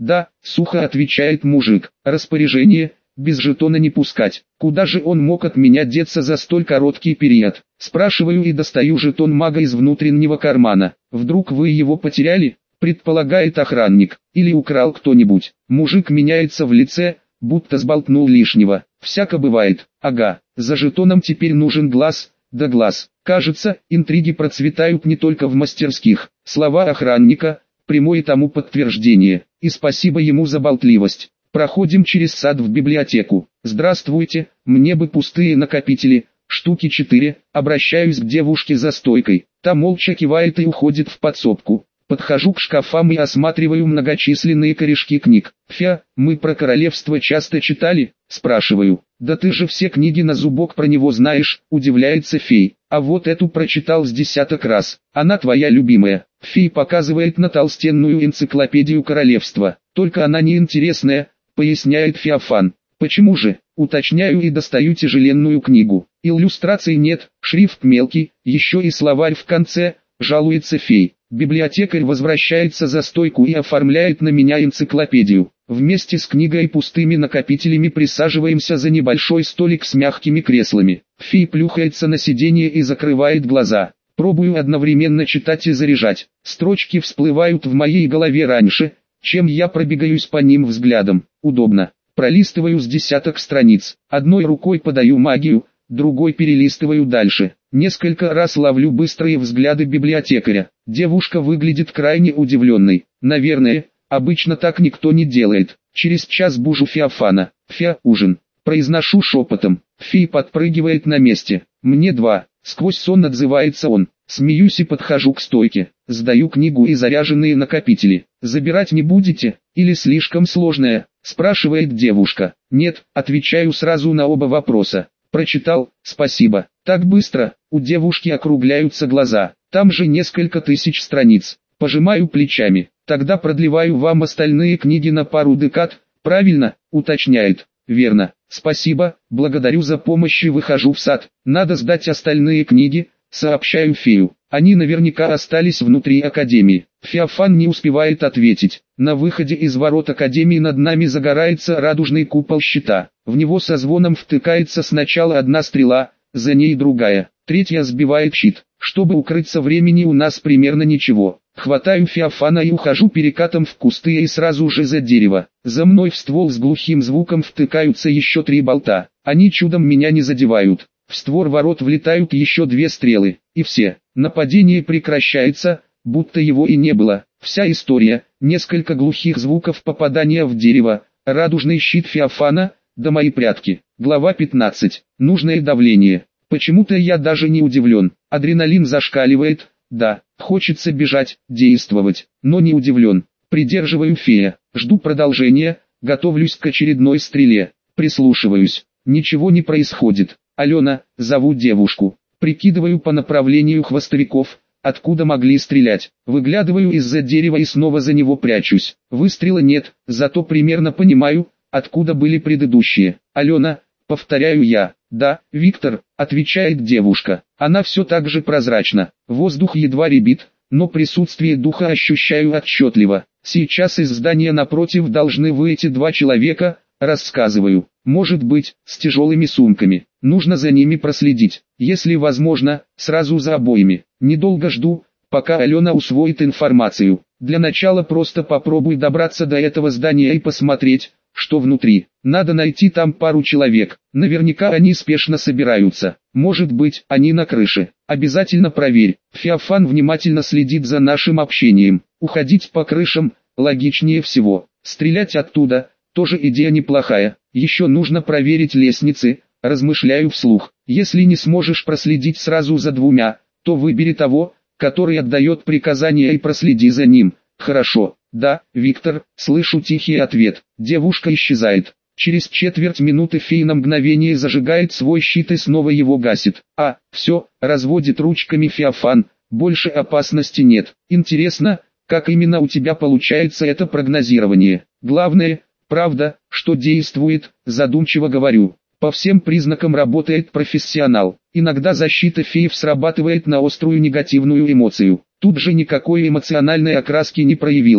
Да, сухо отвечает мужик. Распоряжение: без жетона не пускать. Куда же он мог от меня деться за столь короткий период? Спрашиваю и достаю жетон мага из внутреннего кармана. Вдруг вы его потеряли? Предполагает охранник. Или украл кто-нибудь. Мужик меняется в лице, будто сболтнул лишнего. Всяко бывает. Ага, за жетоном теперь нужен глаз, да глаз. Кажется, интриги процветают не только в мастерских. Слова охранника — прямое тому подтверждение. И спасибо ему за болтливость. Проходим через сад в библиотеку. Здравствуйте, мне бы пустые накопители, штуки 4, обращаюсь к девушке за стойкой. Та молча кивает и уходит в подсобку. Подхожу к шкафам и осматриваю многочисленные корешки книг. «Фя, мы про королевство часто читали?» – спрашиваю. «Да ты же все книги на зубок про него знаешь», – удивляется фей. «А вот эту прочитал с десяток раз. Она твоя любимая». Фей показывает на толстенную энциклопедию королевства. «Только она неинтересная», – поясняет Феофан. «Почему же?» – уточняю и достаю тяжеленную книгу. «Иллюстраций нет, шрифт мелкий, еще и словарь в конце», – жалуется фей. Библиотекарь возвращается за стойку и оформляет на меня энциклопедию. Вместе с книгой и пустыми накопителями присаживаемся за небольшой столик с мягкими креслами. Фей плюхается на сиденье и закрывает глаза. Пробую одновременно читать и заряжать. Строчки всплывают в моей голове раньше, чем я пробегаюсь по ним взглядом. Удобно. Пролистываю с десяток страниц. Одной рукой подаю магию, другой перелистываю дальше. Несколько раз ловлю быстрые взгляды библиотекаря. Девушка выглядит крайне удивленной. Наверное, обычно так никто не делает. Через час бужу Феофана. «Фя, ужин». Произношу шепотом. Фей подпрыгивает на месте. «Мне 2». Сквозь сон отзывается он. Смеюсь и подхожу к стойке. Сдаю книгу и заряженные накопители. «Забирать не будете? Или слишком сложная?» – спрашивает девушка. «Нет», отвечаю сразу на оба вопроса. «Прочитал, спасибо». Так быстро, у девушки округляются глаза. Там же несколько тысяч страниц. Пожимаю плечами. «Тогда продлеваю вам остальные книги на пару декад, правильно?» – уточняет. «Верно. Спасибо, благодарю за помощь и выхожу в сад. Надо сдать остальные книги», – сообщаю фею. «Они наверняка остались внутри академии». Феофан не успевает ответить. На выходе из ворот академии над нами загорается радужный купол щита. В него со звоном втыкается сначала одна стрела, за ней другая, третья сбивает щит. Чтобы укрыться, времени у нас примерно ничего. Хватаю Феофана и ухожу перекатом в кусты и сразу же за дерево. За мной в ствол с глухим звуком втыкаются еще 3 болта. Они чудом меня не задевают. В створ ворот влетают еще 2 стрелы. И все. Нападение прекращается, будто его и не было. Вся история, несколько глухих звуков попадания в дерево, радужный щит Феофана, да мои прятки. Глава 15. Нужное давление. Почему-то я даже не удивлен. Адреналин зашкаливает. Да, хочется бежать, действовать, но не удивлен. Придерживаю фея, жду продолжения, готовлюсь к очередной стреле. Прислушиваюсь. Ничего не происходит. «Алена», зову девушку. Прикидываю по направлению хвостовиков, откуда могли стрелять. Выглядываю из-за дерева и снова за него прячусь. Выстрела нет, зато примерно понимаю, откуда были предыдущие. «Алена», повторяю я. «Да, Виктор», отвечает девушка. Она все так же прозрачна. Воздух едва рябит, но присутствие духа ощущаю отчетливо. Сейчас из здания напротив должны выйти 2 человека, рассказываю. Может быть, с тяжелыми сумками. Нужно за ними проследить. Если возможно, сразу за обоими. Недолго жду, пока Алена усвоит информацию. Для начала просто попробуй добраться до этого здания и посмотреть, что внутри. Надо найти там пару человек. Наверняка они спешно собираются. Может быть, они на крыше. Обязательно проверь. Феофан внимательно следит за нашим общением. Уходить по крышам логичнее всего. Стрелять оттуда тоже идея неплохая. Еще нужно проверить лестницы, размышляю вслух. Если не сможешь проследить сразу за 2, то выбери того, который отдает приказания, и проследи за ним. Хорошо. «Да, Виктор», слышу тихий ответ. Девушка исчезает. Через четверть минуты фей на мгновение зажигает свой щит и снова его гасит. Все, разводит ручками Феофан, больше опасности нет. Интересно, как именно у тебя получается это прогнозирование? Главное, правда, что действует, задумчиво говорю. По всем признакам работает профессионал. Иногда защита феев срабатывает на острую негативную эмоцию. Тут же никакой эмоциональной окраски не проявилось.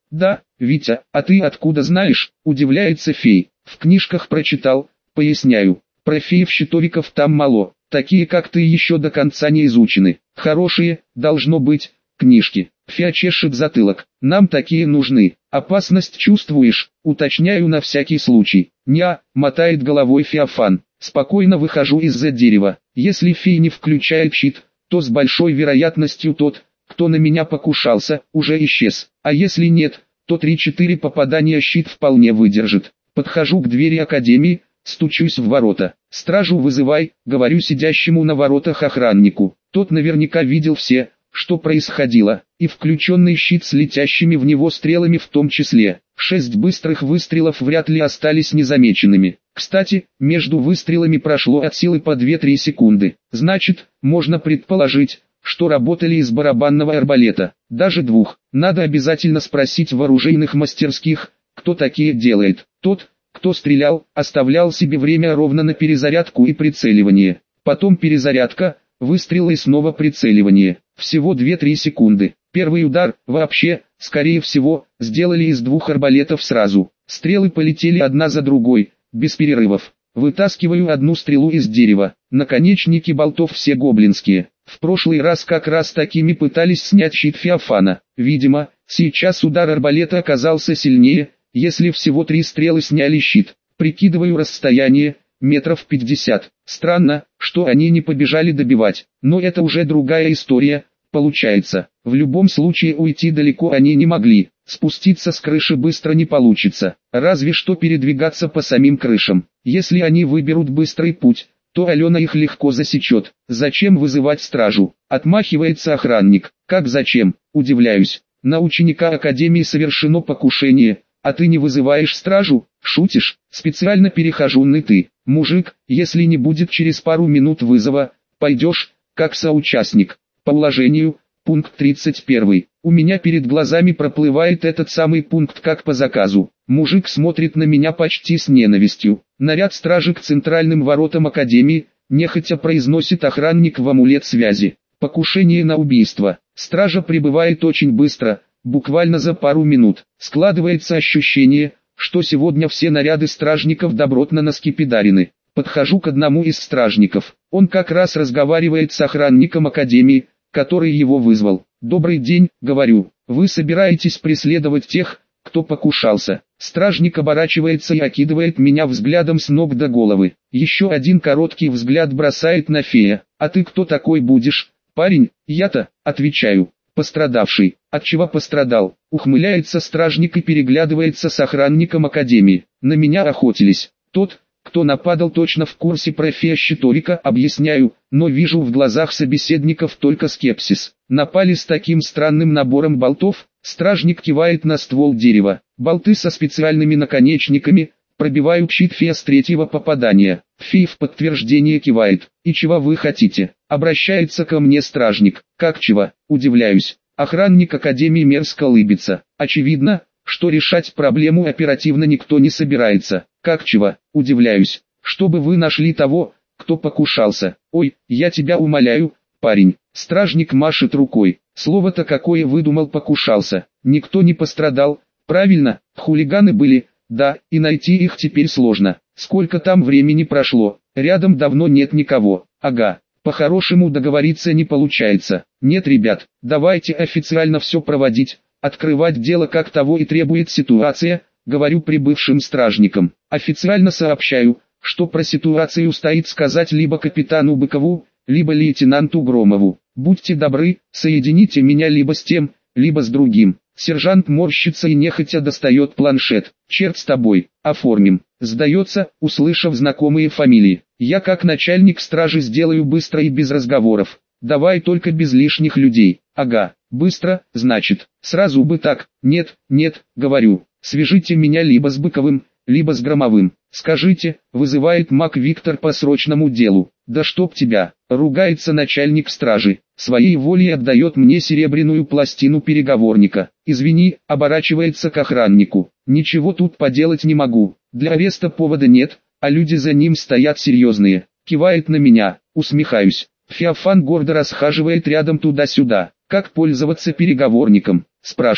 Да, Витя, а ты откуда знаешь, удивляется фей. В книжках прочитал, поясняю. Про феев-щитовиков там мало, такие как ты еще до конца не изучены. Хорошие, должно быть, книжки. Фея чешет затылок. Нам такие нужны. Опасность чувствуешь? Уточняю на всякий случай. Ня, мотает головой Феофан. Спокойно выхожу из-за дерева. Если фей не включает щит, то с большой вероятностью тот, кто на меня покушался, уже исчез. А если нет, то 3-4 попадания щит вполне выдержит. Подхожу к двери академии, стучусь в ворота. «Стражу вызывай», говорю сидящему на воротах охраннику. Тот наверняка видел все, что происходило, и включенный щит с летящими в него стрелами в том числе. 6 быстрых выстрелов вряд ли остались незамеченными. Кстати, между выстрелами прошло от силы по 2-3 секунды. Значит, можно предположить, что работали из барабанного арбалета, даже 2. Надо обязательно спросить в оружейных мастерских, кто такие делает. Тот, кто стрелял, оставлял себе время ровно на перезарядку и прицеливание. Потом перезарядка, выстрел и снова прицеливание. Всего 2-3 секунды. Первый удар, вообще, скорее всего, сделали из 2 арбалетов сразу. Стрелы полетели одна за другой, без перерывов. Вытаскиваю одну стрелу из дерева. Наконечники болтов все гоблинские. В прошлый раз как раз такими пытались снять щит Феофана. Видимо, сейчас удар арбалета оказался сильнее, если всего 3 стрелы сняли щит. Прикидываю расстояние, метров 50. Странно, что они не побежали добивать. Но это уже другая история, получается. В любом случае уйти далеко они не могли. Спуститься с крыши быстро не получится. Разве что передвигаться по самим крышам. Если они выберут быстрый путь, то Алена их легко засечет. Зачем вызывать стражу? Отмахивается охранник. Как зачем? Удивляюсь. На ученика академии совершено покушение, а ты не вызываешь стражу? Шутишь? Специально перехожу на «ты». Мужик, если не будет через пару минут вызова, пойдешь, как соучастник. По уложению, пункт 31. У меня перед глазами проплывает этот самый пункт как по заказу. Мужик смотрит на меня почти с ненавистью. Наряд стражи к центральным воротам академии, нехотя произносит охранник в амулет связи. Покушение на убийство. Стража прибывает очень быстро, буквально за пару минут. Складывается ощущение, что сегодня все наряды стражников добротно наскипидарены. Подхожу к одному из стражников. Он как раз разговаривает с охранником академии, который его вызвал. «Добрый день», — говорю, — «вы собираетесь преследовать тех, кто покушался?» Стражник оборачивается и окидывает меня взглядом с ног до головы. Еще один короткий взгляд бросает на фея. «А ты кто такой будешь, парень?» «Я-то», — отвечаю, — «пострадавший». «От чего пострадал?» Ухмыляется стражник и переглядывается с охранником академии. «На меня охотились. Тот, кто нападал, точно в курсе про фея-щитовика, объясняю, но вижу в глазах собеседников только скепсис. Напали с таким странным набором болтов?» Стражник кивает на ствол дерева. «Болты со специальными наконечниками пробивают щит фея с 3-го попадания». Фей в подтверждение кивает. «И чего вы хотите?» Обращается ко мне стражник. «Как чего?» Удивляюсь. Охранник академии мерзко улыбится. Очевидно, что решать проблему оперативно никто не собирается. «Как чего?» Удивляюсь. «Чтобы вы нашли того, кто покушался». «Ой, я тебя умоляю, парень». Стражник машет рукой. «Слово-то какое выдумал покушался? Никто не пострадал, правильно? Хулиганы были, да, и найти их теперь сложно. Сколько там времени прошло? Рядом давно нет никого. Ага, по-хорошему договориться не получается. Нет, ребят, давайте официально все проводить, открывать дело, как того и требует ситуация», говорю прибывшим стражникам. «Официально сообщаю, что про ситуацию стоит сказать либо капитану Быкову, либо лейтенанту Громову. Будьте добры, соедините меня либо с тем, либо с другим». Сержант морщится и нехотя достает планшет. «Черт с тобой, оформим». Сдается, услышав знакомые фамилии. «Я как начальник стражи сделаю быстро и без разговоров. Давай только без лишних людей». «Ага, быстро, значит, сразу бы так». «Нет, нет», говорю, свяжите меня либо с Быковым, либо с Громовым. «Скажите», вызывает маг Виктор по срочному делу. «Да чтоб тебя», ругается начальник стражи. Своей волей отдает мне серебряную пластину переговорника. «Извини», оборачивается к охраннику. «Ничего тут поделать не могу. Для ареста повода нет, а люди за ним стоят серьезные». Кивает на меня, усмехаюсь. Феофан гордо расхаживает рядом туда-сюда. «Как пользоваться переговорником?» спрашиваю.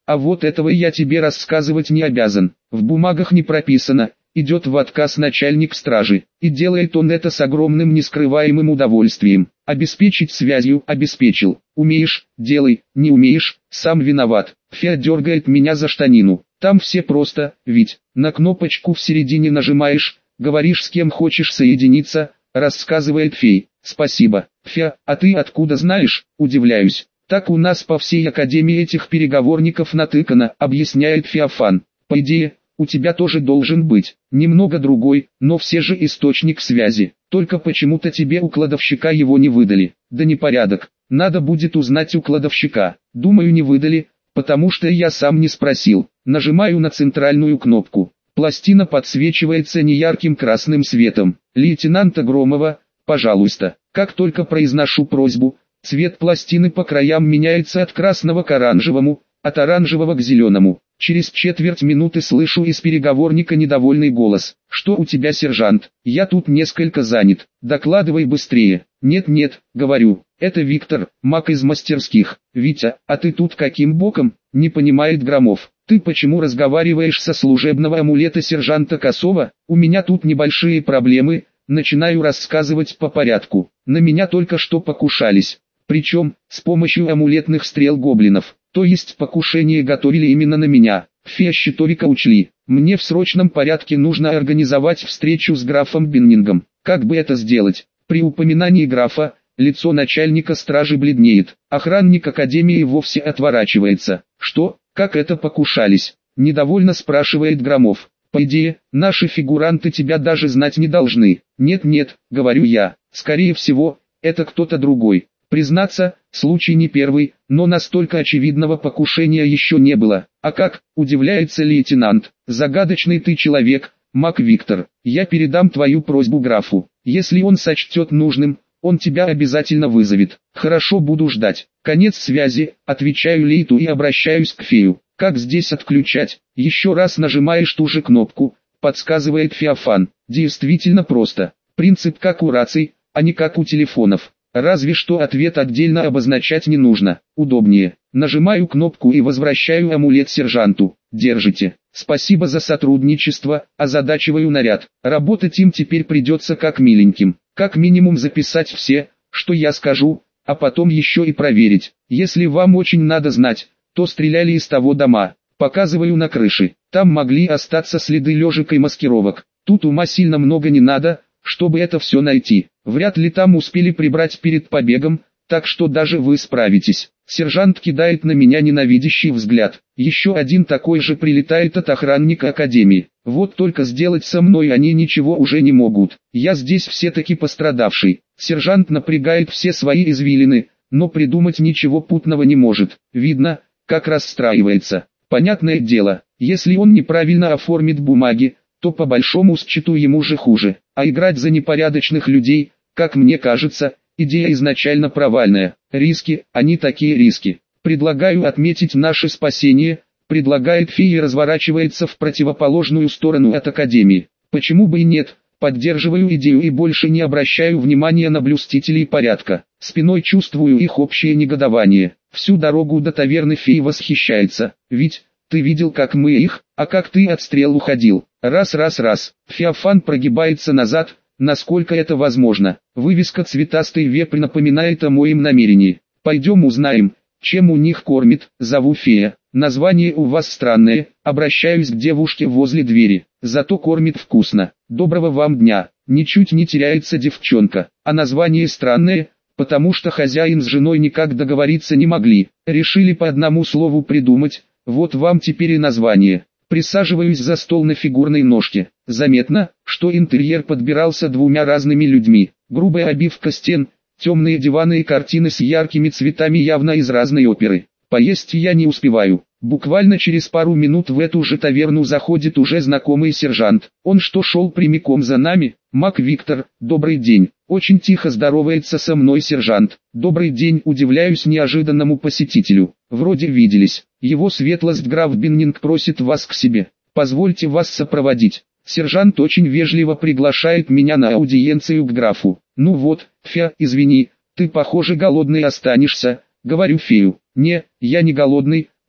А вот этого я тебе рассказывать не обязан. В бумагах не прописано. Идет в отказ начальник стражи, и делает он это с огромным нескрываемым удовольствием. Обеспечить связью — обеспечил. Умеешь — делай, не умеешь — сам виноват. Фея дергает меня за штанину. Там все просто, ведь на кнопочку в середине нажимаешь, говоришь с кем хочешь соединиться, рассказывает фей. Спасибо. Фея, а ты откуда знаешь? Удивляюсь. Так у нас по всей академии этих переговорников натыкано, объясняет Феофан. По идее, у тебя тоже должен быть, немного другой, но все же источник связи. Только почему-то тебе у кладовщика его не выдали. Да непорядок, надо будет узнать у кладовщика. Думаю, не выдали, потому что я сам не спросил. Нажимаю на центральную кнопку. Пластина подсвечивается неярким красным светом. Лейтенанта Громова, пожалуйста. Как только произношу просьбу, цвет пластины по краям меняется от красного к оранжевому, от оранжевого к зеленому. Через четверть минуты слышу из переговорника недовольный голос. «Что у тебя, сержант? Я тут несколько занят. Докладывай быстрее». «Нет-нет», говорю, «это Виктор, маг из мастерских». «Витя, а ты тут каким боком?» Не понимает Громов. «Ты почему разговариваешь со служебного амулета сержанта Косова? У меня тут небольшие проблемы». Начинаю рассказывать по порядку. На меня только что покушались. Причем, с помощью амулетных стрел гоблинов. То есть покушение готовили именно на меня. Фея Щитовика учли. Мне в срочном порядке нужно организовать встречу с графом Биннингом. Как бы это сделать? При упоминании графа, лицо начальника стражи бледнеет. Охранник академии вовсе отворачивается. Что? Как это покушались? Недовольно спрашивает Громов. По идее, наши фигуранты тебя даже знать не должны. Нет-нет, говорю я. Скорее всего, это кто-то другой. Признаться, случай не первый, но настолько очевидного покушения еще не было. А как, удивляется лейтенант, загадочный ты человек, маг Виктор. Я передам твою просьбу графу. Если он сочтет нужным, он тебя обязательно вызовет. Хорошо, буду ждать. Конец связи, отвечаю Лейту и обращаюсь к фею. Как здесь отключать? Еще раз нажимаешь ту же кнопку, подсказывает Феофан. Действительно просто. Принцип как у раций, а не как у телефонов. Разве что ответ отдельно обозначать не нужно. Удобнее. Нажимаю кнопку и возвращаю амулет сержанту. Держите. Спасибо за сотрудничество, озадачиваю наряд. Работать им теперь придется как миленьким. Как минимум записать все, что я скажу, а потом еще и проверить. Если вам очень надо знать, то стреляли из того дома. Показываю на крыше. Там могли остаться следы лежек и маскировок. Тут ума сильно много не надо, чтобы это все найти. Вряд ли там успели прибрать перед побегом, так что даже вы справитесь. Сержант кидает на меня ненавидящий взгляд. Еще один такой же прилетает от охранника академии. Вот только сделать со мной они ничего уже не могут. Я здесь все-таки пострадавший. Сержант напрягает все свои извилины, но придумать ничего путного не может. Видно, как расстраивается. Понятное дело, если он неправильно оформит бумаги, то по большому счету ему же хуже. А играть за непорядочных людей, как мне кажется, идея изначально провальная. Риски, они такие риски. Предлагаю отметить наше спасение, предлагает фея и разворачивается в противоположную сторону от академии. Почему бы и нет, поддерживаю идею и больше не обращаю внимания на блюстителей порядка. Спиной чувствую их общее негодование. Всю дорогу до таверны фея восхищается. Ведь, ты видел как мы их, а как ты от стрел уходил. Раз. Феофан прогибается назад, насколько это возможно. Вывеска «Цветастый вепрь» напоминает о моем намерении. Пойдем узнаем, чем у них кормит, зову фея. Название у вас странное, обращаюсь к девушке возле двери. Зато кормит вкусно. Доброго вам дня. Ничуть не теряется девчонка. А название странное, потому что хозяин с женой никак договориться не могли. Решили по одному слову придумать, вот вам теперь и название. Присаживаюсь за стол на фигурной ножке. Заметно, что интерьер подбирался двумя разными людьми. Грубая обивка стен, темные диваны и картины с яркими цветами явно из разной оперы. Поесть я не успеваю. Буквально через пару минут в эту же таверну заходит уже знакомый сержант. Он что, шел прямиком за нами? Маг Виктор, добрый день. Очень тихо здоровается со мной сержант. Добрый день, удивляюсь неожиданному посетителю. Вроде виделись. Его светлость граф Биннинг просит вас к себе. Позвольте вас сопроводить. Сержант очень вежливо приглашает меня на аудиенцию к графу. Ну вот, Фея, извини, ты похоже голодный останешься, говорю фею. Не, я не голодный,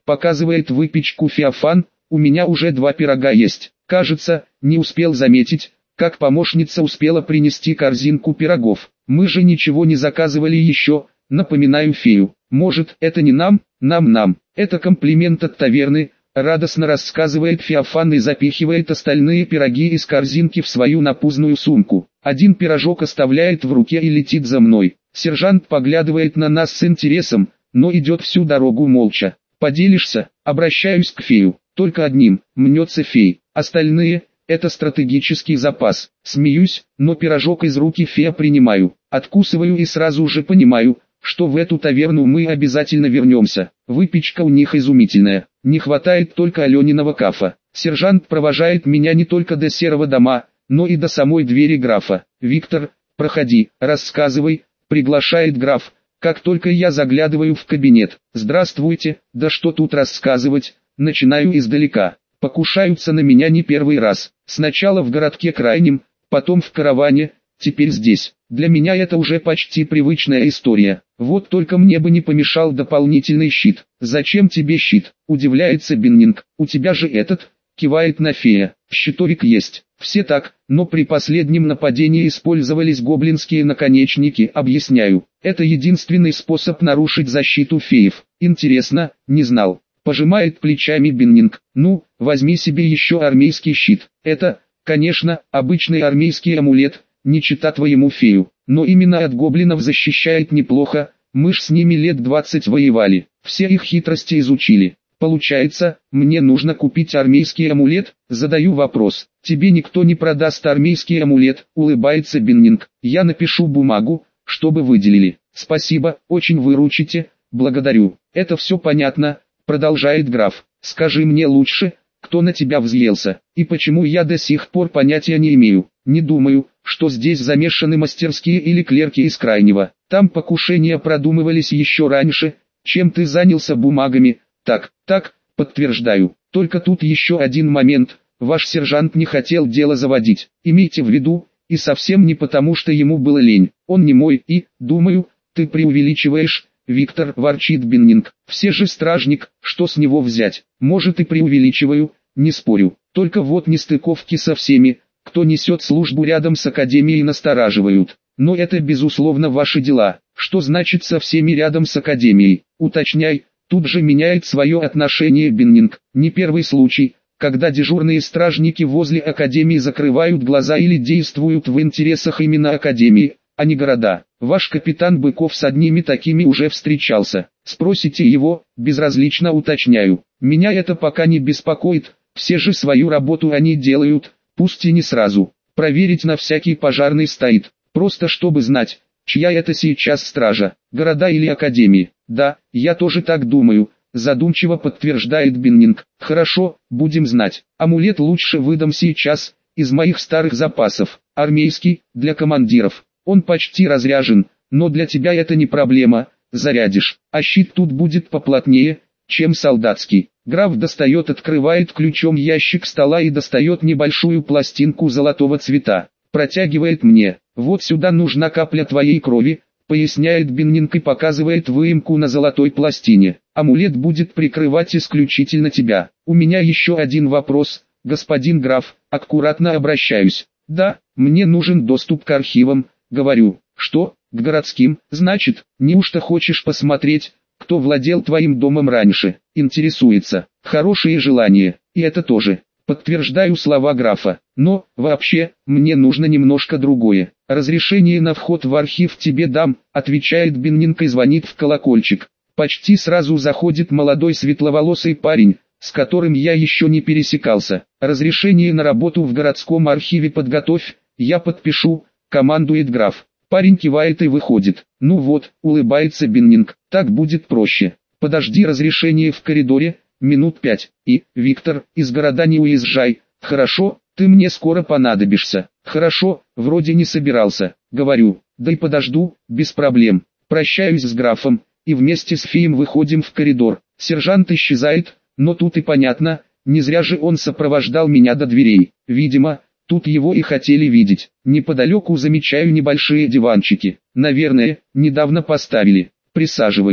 показывает выпечку Феофан, у меня уже 2 пирога есть. Кажется, не успел заметить, как помощница успела принести корзинку пирогов. Мы же ничего не заказывали еще, напоминаю фею. Может, это не нам? Нам. Это комплимент от таверны, радостно рассказывает Феофан и запихивает остальные пироги из корзинки в свою напузную сумку. Один пирожок оставляет в руке и летит за мной. Сержант поглядывает на нас с интересом, но идет всю дорогу молча. Поделишься? Обращаюсь к фею. Только одним, мнется фей. Остальные – это стратегический запас. Смеюсь, но пирожок из руки фея принимаю. Откусываю и сразу же понимаю, что в эту таверну мы обязательно вернемся. Выпечка у них изумительная. Не хватает только Алёниного кафа. Сержант провожает меня не только до серого дома, но и до самой двери графа. «Виктор, проходи, рассказывай», — приглашает граф, как только я заглядываю в кабинет. «Здравствуйте, да что тут рассказывать, начинаю издалека. Покушаются на меня не первый раз. Сначала в городке крайнем, потом в караване, теперь здесь. Для меня это уже почти привычная история. Вот только мне бы не помешал дополнительный щит». «Зачем тебе щит?» – удивляется Биннинг. «У тебя же этот...» – кивает на фея. «Щитовик есть». Все так, но при последнем нападении использовались гоблинские наконечники, объясняю. Это единственный способ нарушить защиту феев. Интересно, не знал. Пожимает плечами Биннинг. Ну, возьми себе еще армейский щит. Это, конечно, обычный армейский амулет, не чита твоему фею. Но именно от гоблинов защищает неплохо, мы ж с ними лет 20 воевали. Все их хитрости изучили. Получается, мне нужно купить армейский амулет? Задаю вопрос. Тебе никто не продаст армейский амулет, улыбается Биннинг. Я напишу бумагу, чтобы выделили. Спасибо, очень выручите, благодарю. Это все понятно, продолжает граф. Скажи мне лучше, кто на тебя взъелся, и почему я до сих пор понятия не имею. Не думаю, что здесь замешаны мастерские или клерки из крайнего. Там покушения продумывались еще раньше, чем ты занялся бумагами. Так, подтверждаю. Только тут еще один момент. Ваш сержант не хотел дело заводить. Имейте в виду, и совсем не потому, что ему было лень. Он не мой и, думаю, ты преувеличиваешь, Виктор, ворчит Биннинг. Все же стражник, что с него взять? Может и преувеличиваю, не спорю. Только вот нестыковки со всеми, кто несет службу рядом с академией, настораживают. Но это безусловно ваши дела. Что значит со всеми рядом с академией? Уточняй. Тут же меняет свое отношение Биннинг. Не первый случай, когда дежурные стражники возле академии закрывают глаза или действуют в интересах именно академии, а не города. Ваш капитан Быков с одними такими уже встречался. Спросите его, безразлично уточняю. Меня это пока не беспокоит, все же свою работу они делают, пусть и не сразу. Проверить на всякий пожарный стоит, просто чтобы знать, чья это сейчас стража, города или академии. Да, я тоже так думаю, задумчиво подтверждает Биннинг. Хорошо, будем знать. Амулет лучше выдам сейчас, из моих старых запасов. Армейский, для командиров. Он почти разряжен, но для тебя это не проблема, зарядишь. А щит тут будет поплотнее, чем солдатский. Граф открывает ключом ящик стола и достает небольшую пластинку золотого цвета. Протягивает мне. Вот сюда нужна капля твоей крови, поясняет Биннинг и показывает выемку на золотой пластине. Амулет будет прикрывать исключительно тебя. У меня еще один вопрос, господин граф, аккуратно обращаюсь. Да, мне нужен доступ к архивам, говорю. Что, к городским? Значит, неужто хочешь посмотреть, кто владел твоим домом раньше? Интересуется. Хорошее желание, и это тоже. Подтверждаю слова графа. Но, вообще, мне нужно немножко другое. Разрешение на вход в архив тебе дам, отвечает Биннинг и звонит в колокольчик. Почти сразу заходит молодой светловолосый парень, с которым я еще не пересекался. Разрешение на работу в городском архиве подготовь, я подпишу, командует граф. Парень кивает и выходит. Ну вот, улыбается Биннинг, так будет проще. Подожди разрешение в коридоре, минут 5. И, Виктор, из города не уезжай, хорошо, ты мне скоро понадобишься. Хорошо, вроде не собирался, говорю, да и подожду, без проблем. Прощаюсь с графом, и вместе с феем выходим в коридор. Сержант исчезает, но тут и понятно, не зря же он сопровождал меня до дверей. Видимо, тут его и хотели видеть. Неподалеку замечаю небольшие диванчики. Наверное, недавно поставили. Присаживаюсь.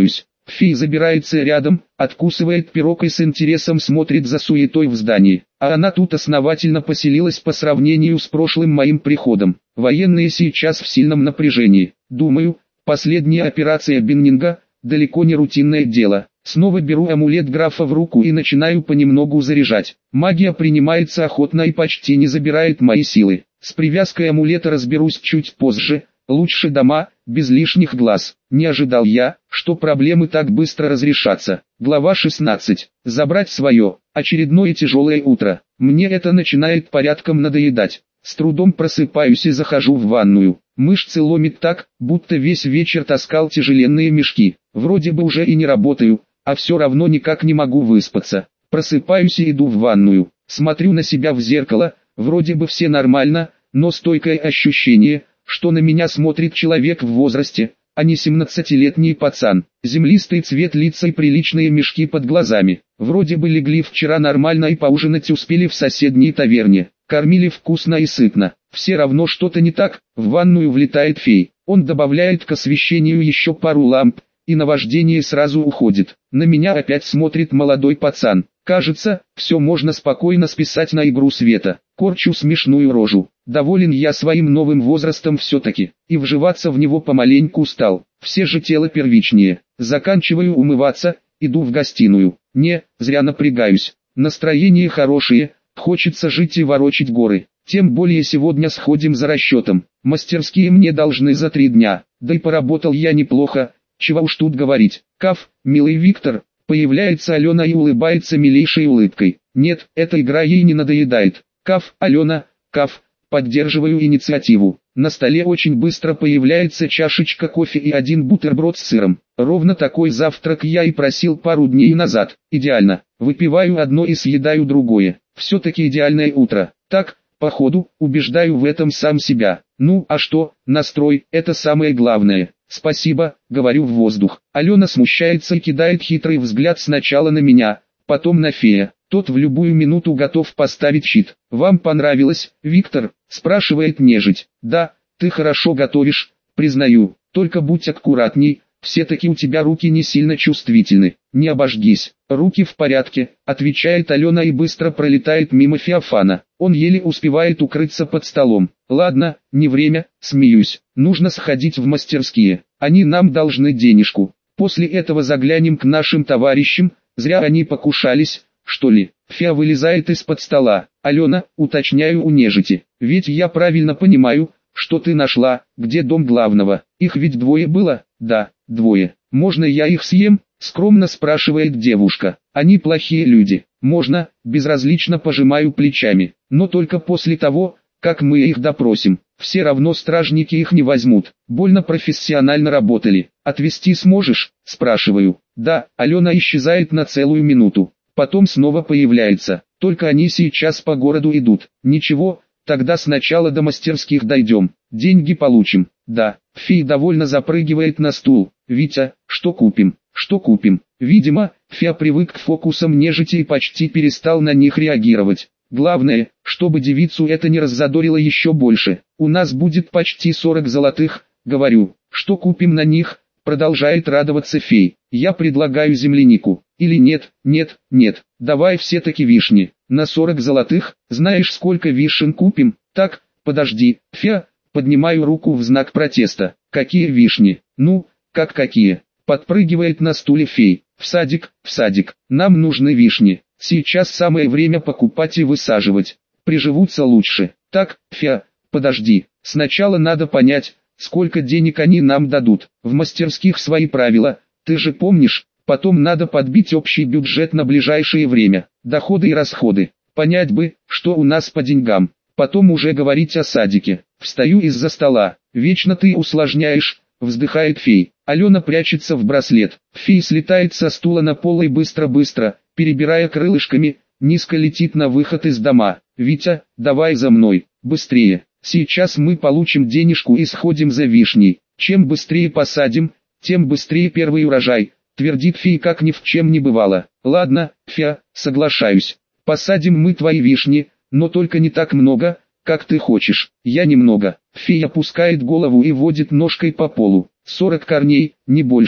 Фея забирается рядом, откусывает пирог и с интересом смотрит за суетой в здании. А она тут основательно поселилась по сравнению с прошлым моим приходом. Военные сейчас в сильном напряжении. Думаю, последняя операция Биннинга – далеко не рутинное дело. Снова беру амулет графа в руку и начинаю понемногу заряжать. Магия принимается охотно и почти не забирает мои силы. С привязкой амулета разберусь чуть позже. Лучше дома, без лишних глаз. Не ожидал я, что проблемы так быстро разрешатся. Глава 16. Забрать свое. Очередное тяжелое утро. Мне это начинает порядком надоедать. С трудом просыпаюсь и захожу в ванную. Мышцы ломит так, будто весь вечер таскал тяжеленные мешки. Вроде бы уже и не работаю, а все равно никак не могу выспаться. Просыпаюсь и иду в ванную. Смотрю на себя в зеркало, вроде бы все нормально, но стойкое ощущение, что на меня смотрит человек в возрасте, а не 17-летний пацан. Землистый цвет лица и приличные мешки под глазами. Вроде бы легли вчера нормально и поужинать успели в соседней таверне. Кормили вкусно и сытно. Все равно что-то не так. В ванную влетает фей. Он добавляет к освещению еще пару ламп, и наваждение сразу уходит. На меня опять смотрит молодой пацан. Кажется, все можно спокойно списать на игру света. Корчу смешную рожу. Доволен я своим новым возрастом все-таки, и вживаться в него помаленьку стал. Все же тело первичнее. Заканчиваю умываться, иду в гостиную. Не, зря напрягаюсь. Настроение хорошее, хочется жить и ворочить горы. Тем более сегодня сходим за расчетом. Мастерские мне должны за 3 дня. Да и поработал я неплохо, чего уж тут говорить. Каф, милый Виктор. Появляется Алена и улыбается милейшей улыбкой. Нет, эта игра ей не надоедает. Каф, Алена, каф, поддерживаю инициативу. На столе очень быстро появляется чашечка кофе и 1 бутерброд с сыром. Ровно такой завтрак я и просил пару дней назад. Идеально. Выпиваю одно и съедаю другое. Все-таки идеальное утро. Так, походу, убеждаю в этом сам себя. Ну, а что, настрой, это самое главное. Спасибо, говорю в воздух. Алена смущается и кидает хитрый взгляд сначала на меня, потом на фея. Тот в любую минуту готов поставить щит. «Вам понравилось, Виктор?» – спрашивает нежить. «Да, ты хорошо готовишь, признаю. Только будь аккуратней, все-таки у тебя руки не сильно чувствительны. Не обожгись». «Руки в порядке», – отвечает Алена и быстро пролетает мимо Феофана. Он еле успевает укрыться под столом. «Ладно, не время», – смеюсь. «Нужно сходить в мастерские. Они нам должны денежку. После этого заглянем к нашим товарищам, зря они покушались». «Что ли?» Феа вылезает из-под стола. «Алена, уточняю у нежити. Ведь я правильно понимаю, что ты нашла, где дом главного. Их ведь 2 было?» «Да, 2. Можно я их съем?» Скромно спрашивает девушка. «Они плохие люди». «Можно», безразлично пожимаю плечами. «Но только после того, как мы их допросим. Все равно стражники их не возьмут. Больно профессионально работали. Отвезти сможешь?» Спрашиваю. «Да». Алена исчезает на целую минуту. Потом снова появляется. «Только они сейчас по городу идут». «Ничего, тогда сначала до мастерских дойдем. Деньги получим». «Да». Фея довольно запрыгивает на стул. «Витя, что купим?» «Что купим?» Видимо, Фея привык к фокусам нежити и почти перестал на них реагировать. «Главное, чтобы девицу это не раззадорило еще больше. У нас будет почти 40 золотых», говорю. «Что купим на них?» Продолжает радоваться фей. «Я предлагаю землянику». «Или нет, нет, давай все-таки вишни. На 40 золотых, знаешь сколько вишен купим?» «Так, подожди, Феа». Поднимаю руку в знак протеста. «Какие вишни?» «Ну, как какие?» Подпрыгивает на стуле фей. В садик, нам нужны вишни. Сейчас самое время покупать и высаживать. Приживутся лучше». «Так, Феа, подожди. Сначала надо понять, сколько денег они нам дадут. В мастерских свои правила, ты же помнишь. Потом надо подбить общий бюджет на ближайшее время. Доходы и расходы. Понять бы, что у нас по деньгам. Потом уже говорить о садике». Встаю из-за стола. «Вечно ты усложняешь», вздыхает фей. Алена прячется в браслет. Фей слетает со стула на пол и быстро, перебирая крылышками, низко летит на выход из дома. «Витя, давай за мной, быстрее. Сейчас мы получим денежку и сходим за вишней. Чем быстрее посадим, тем быстрее первый урожай», твердит фей, как ни в чем не бывало. «Ладно, Феа, соглашаюсь. Посадим мы твои вишни, но только не так много, как ты хочешь». «Я немного». Фей опускает голову и водит ножкой по полу. 40 корней, не больше.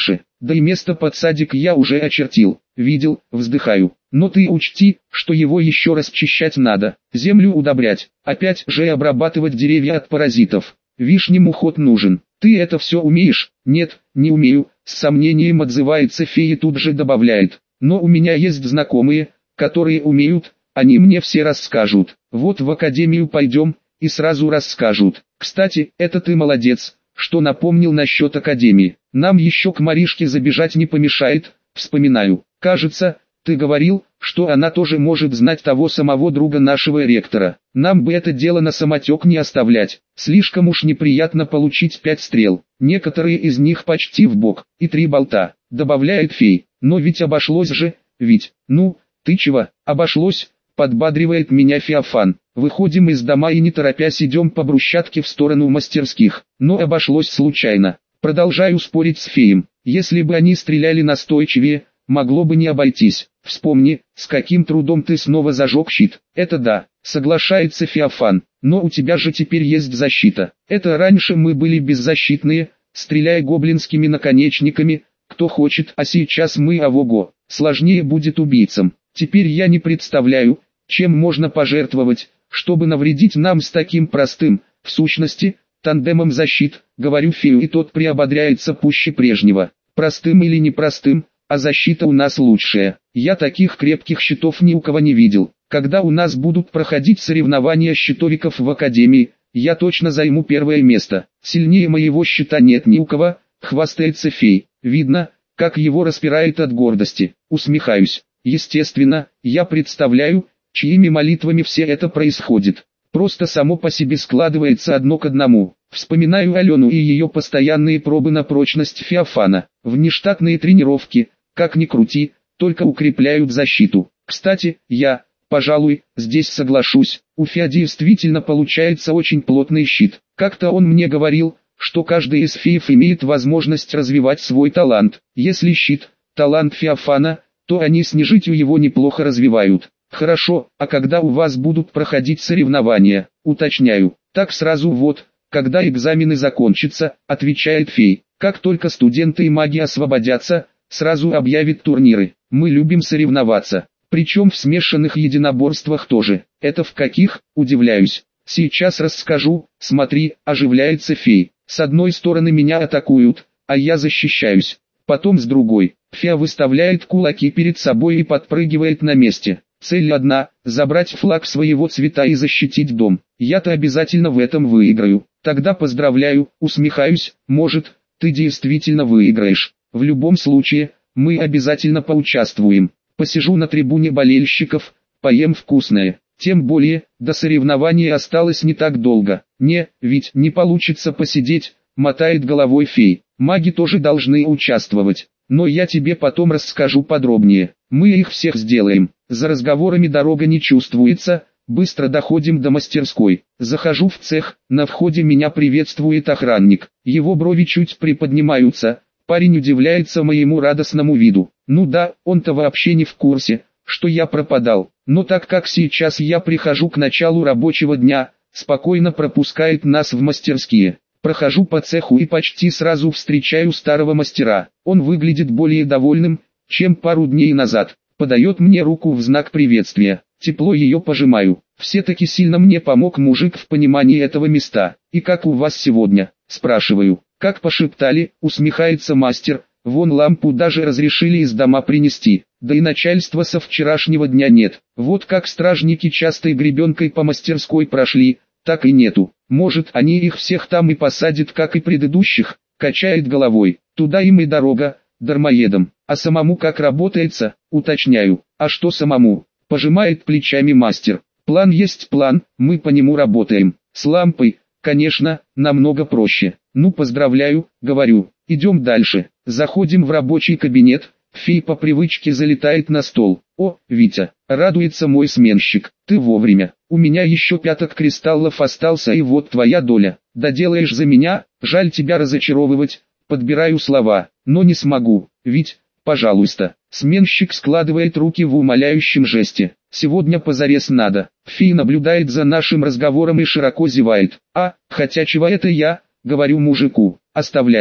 Да и место под садик я уже очертил, видел, вздыхаю. Но ты учти, что его еще расчищать надо, землю удобрять, опять же обрабатывать деревья от паразитов. Вишним уход нужен. Ты это все умеешь? Нет, не умею, с сомнением отзывается фея и тут же добавляет. Но у меня есть знакомые, которые умеют, они мне все расскажут. Вот в академию пойдем, и сразу расскажут. Кстати, это ты молодец, что напомнил насчет академии. Нам еще к Маришке забежать не помешает, вспоминаю. Кажется, ты говорил, что она тоже может знать того самого друга нашего ректора. Нам бы это дело на самотек не оставлять. Слишком уж неприятно получить 5 стрел. Некоторые из них почти в бок, и 3 болта, добавляет фей. Но ведь обошлось же, ведь, ну, ты чего, обошлось, подбадривает меня Феофан. Выходим из дома и не торопясь идем по брусчатке в сторону мастерских. Но обошлось случайно. Продолжаю спорить с феем. Если бы они стреляли настойчивее, могло бы не обойтись. Вспомни, с каким трудом ты снова зажег щит. Это да, соглашается Феофан. Но у тебя же теперь есть защита. Это раньше мы были беззащитные, стреляя гоблинскими наконечниками, кто хочет, а сейчас мы ого-го. Сложнее будет убийцам. Теперь я не представляю, чем можно пожертвовать, чтобы навредить нам с таким простым, в сущности, тандемом защит, говорю фею, и тот приободряется пуще прежнего. Простым или непростым, а защита у нас лучшая. Я таких крепких щитов ни у кого не видел. Когда у нас будут проходить соревнования щитовиков в академии, я точно займу первое место. Сильнее моего щита нет ни у кого, хвастается фей. Видно, как его распирает от гордости. Усмехаюсь. Естественно, я представляю, чьими молитвами все это происходит. Просто само по себе складывается одно к одному. Вспоминаю Алену и ее постоянные пробы на прочность Феофана. Внештатные тренировки, как ни крути, только укрепляют защиту. Кстати, я, пожалуй, здесь соглашусь. У Феа действительно получается очень плотный щит. Как-то он мне говорил, что каждый из феев имеет возможность развивать свой талант. Если щит – талант Феофана, то они с нежитью его неплохо развивают. Хорошо, а когда у вас будут проходить соревнования, уточняю. Так сразу вот, когда экзамены закончатся, отвечает фей. Как только студенты и маги освободятся, сразу объявит турниры. Мы любим соревноваться, причем в смешанных единоборствах тоже. Это в каких, удивляюсь. Сейчас расскажу, смотри, оживляется фей. С одной стороны меня атакуют, а я защищаюсь. Потом с другой. Феа выставляет кулаки перед собой и подпрыгивает на месте. Цель одна – забрать флаг своего цвета и защитить дом. Я-то обязательно в этом выиграю. Тогда поздравляю, усмехаюсь, может, ты действительно выиграешь. В любом случае, мы обязательно поучаствуем. Посижу на трибуне болельщиков, поем вкусное. Тем более, до соревнований осталось не так долго. Не, ведь не получится посидеть, мотает головой фей. Маги тоже должны участвовать. Но я тебе потом расскажу подробнее. Мы их всех сделаем. За разговорами дорога не чувствуется. Быстро доходим до мастерской. Захожу в цех, на входе меня приветствует охранник. Его брови чуть приподнимаются. Парень удивляется моему радостному виду. Ну да, он-то вообще не в курсе, что я пропадал. Но так как сейчас я прихожу к началу рабочего дня, спокойно пропускает нас в мастерские. Прохожу по цеху и почти сразу встречаю старого мастера. Он выглядит более довольным, чем пару дней назад. Подает мне руку в знак приветствия. Тепло ее пожимаю. Все-таки сильно мне помог мужик в понимании этого места. И как у вас сегодня? Спрашиваю. Как пошептали, усмехается мастер. Вон лампу даже разрешили из дома принести. Да и начальства со вчерашнего дня нет. Вот как стражники частой гребенкой по мастерской прошли, так и нету. Может, они их всех там и посадят, как и предыдущих, качает головой. Туда им и дорога, дармоедам. А самому как работается, уточняю. А что самому? Пожимает плечами мастер. План есть план, мы по нему работаем. С лампой, конечно, намного проще. Ну поздравляю, говорю. Идем дальше. Заходим в рабочий кабинет. Фей по привычке залетает на стол. О, Витя, радуется мой сменщик. Ты вовремя. У меня еще пяток кристаллов остался, и вот твоя доля. Доделаешь за меня, жаль тебя разочаровывать. Подбираю слова, но не смогу. Вить, пожалуйста. Сменщик складывает руки в умоляющем жесте. Сегодня позарез надо. Фей наблюдает за нашим разговором и широко зевает. Хотя чего это я, говорю мужику. Оставляй.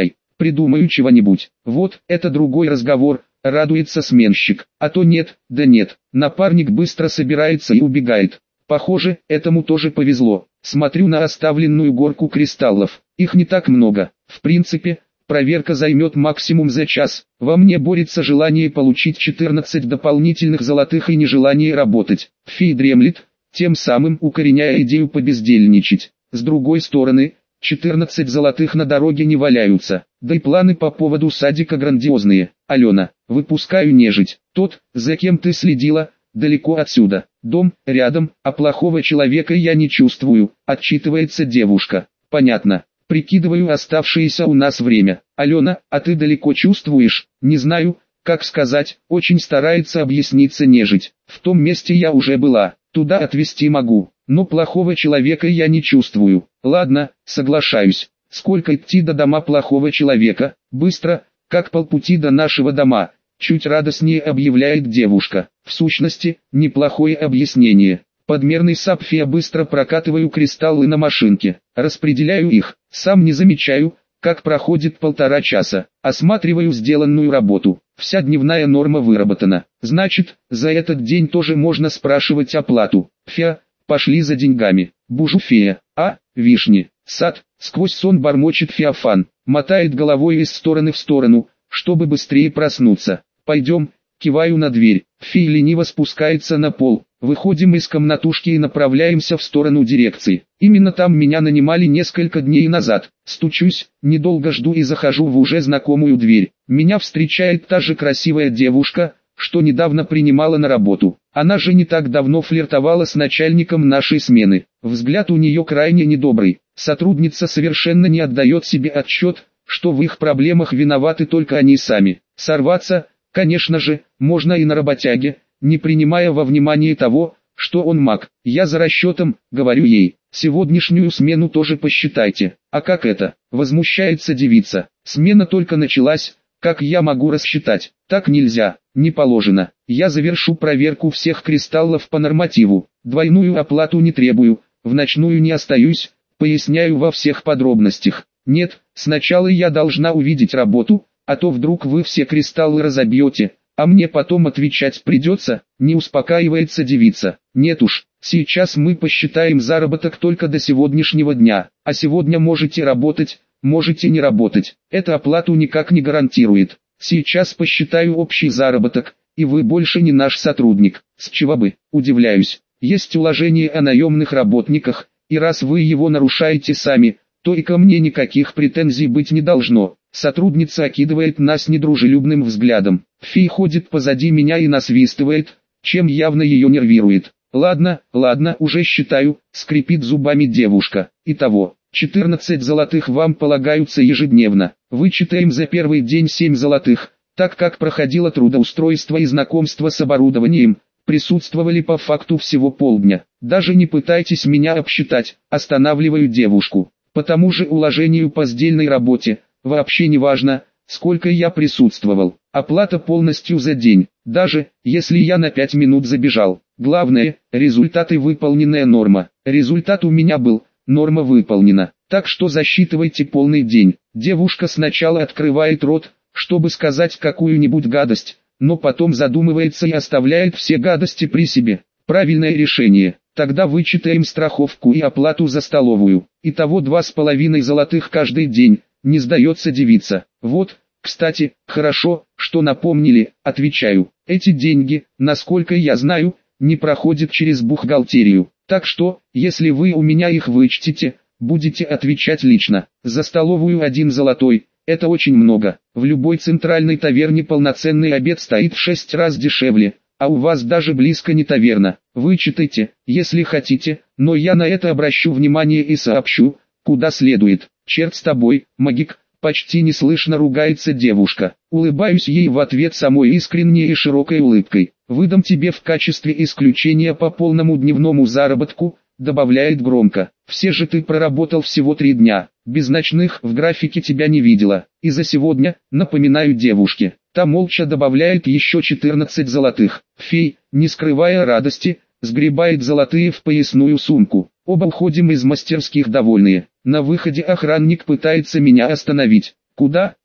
придумаю чего-нибудь. Вот, это другой разговор, радуется сменщик. А то нет, да нет. Напарник быстро собирается и убегает. Похоже, этому тоже повезло. Смотрю на оставленную горку кристаллов. Их не так много. В принципе, проверка займет максимум за час. Во мне борется желание получить 14 дополнительных золотых и нежелание работать. Фей дремлет, тем самым укореняя идею побездельничать. С другой стороны, 14 золотых на дороге не валяются. Да и планы по поводу садика грандиозные. Алена, выпускаю нежить. Тот, за кем ты следила, далеко отсюда. Дом, рядом, а плохого человека я не чувствую, отчитывается девушка. Понятно. Прикидываю оставшееся у нас время. Алена, а ты далеко чувствуешь? Не знаю, как сказать, очень старается объясниться нежить. В том месте я уже была, туда отвезти могу, но плохого человека я не чувствую. Ладно, соглашаюсь. Сколько идти до дома плохого человека? Быстро, как полпути до нашего дома. Чуть радостнее объявляет девушка. В сущности, неплохое объяснение. Подмерный сапфия быстро прокатываю кристаллы на машинке. Распределяю их. Сам не замечаю, как проходит 1,5 часа. Осматриваю сделанную работу. Вся дневная норма выработана. Значит, за этот день тоже можно спрашивать оплату. Феа, пошли за деньгами. Бужу фея. А, вишни, сад. Сквозь сон бормочет Феофан. Мотает головой из стороны в сторону, чтобы быстрее проснуться. Пойдем, киваю на дверь. Фея лениво спускается на пол. Выходим из комнатушки и направляемся в сторону дирекции. Именно там меня нанимали несколько дней назад. Стучусь, недолго жду и захожу в уже знакомую дверь. Меня встречает та же красивая девушка, что недавно принимала на работу. Она же не так давно флиртовала с начальником нашей смены. Взгляд у нее крайне недобрый. Сотрудница совершенно не отдает себе отчет, что в их проблемах виноваты только они сами. Сорваться, конечно же, можно и на работяге, не принимая во внимание того, что он маг. Я за расчетом, говорю ей, сегодняшнюю смену тоже посчитайте. А как это? Возмущается девица. Смена только началась, как я могу рассчитать? Так нельзя, не положено. Я завершу проверку всех кристаллов по нормативу. Двойную оплату не требую, в ночную не остаюсь, поясняю во всех подробностях. Нет, сначала я должна увидеть работу, а то вдруг вы все кристаллы разобьете, а мне потом отвечать придется, не успокаивается девица. Нет уж, сейчас мы посчитаем заработок только до сегодняшнего дня, а сегодня можете работать, можете не работать, это оплату никак не гарантирует. Сейчас посчитаю общий заработок, и вы больше не наш сотрудник. С чего бы, удивляюсь, есть уложение о наемных работниках, и раз вы его нарушаете сами, то и ко мне никаких претензий быть не должно. Сотрудница окидывает нас недружелюбным взглядом. Фей ходит позади меня и насвистывает, чем явно ее нервирует. Ладно, уже считаю, скрипит зубами девушка. Итого, 14 золотых вам полагаются ежедневно. Вычитаем за первый день 7 золотых, так как проходило трудоустройство и знакомство с оборудованием, присутствовали по факту всего полдня. Даже не пытайтесь меня обсчитать, останавливаю девушку. По тому же уложению по сдельной работе, вообще не важно, сколько я присутствовал. Оплата полностью за день, даже если я на 5 минут забежал. Главное, результаты выполненная норма. Результат у меня был, норма выполнена. Так что засчитывайте полный день. Девушка сначала открывает рот, чтобы сказать какую-нибудь гадость, но потом задумывается и оставляет все гадости при себе. Правильное решение. Тогда вычитаем страховку и оплату за столовую. Итого 2,5 золотых каждый день, не сдается девица. Вот, кстати, хорошо, что напомнили, отвечаю. Эти деньги, насколько я знаю, не проходят через бухгалтерию. Так что, если вы у меня их вычтете, будете отвечать лично. За столовую 1 золотой, это очень много. В любой центральной таверне полноценный обед стоит в 6 раз дешевле. А у вас даже близко не таверна. Вычитайте, если хотите, но я на это обращу внимание и сообщу, куда следует. Черт с тобой, магик, почти неслышно ругается девушка. Улыбаюсь ей в ответ самой искренней и широкой улыбкой. Выдам тебе в качестве исключения по полному дневному заработку, добавляет громко. Все же ты проработал всего 3 дня, без ночных в графике тебя не видела. И за сегодня, напоминаю девушке. Та молча добавляет еще 14 золотых. Фей, не скрывая радости, сгребает золотые в поясную сумку. Оба уходим из мастерских довольные. На выходе охранник пытается меня остановить. Куда?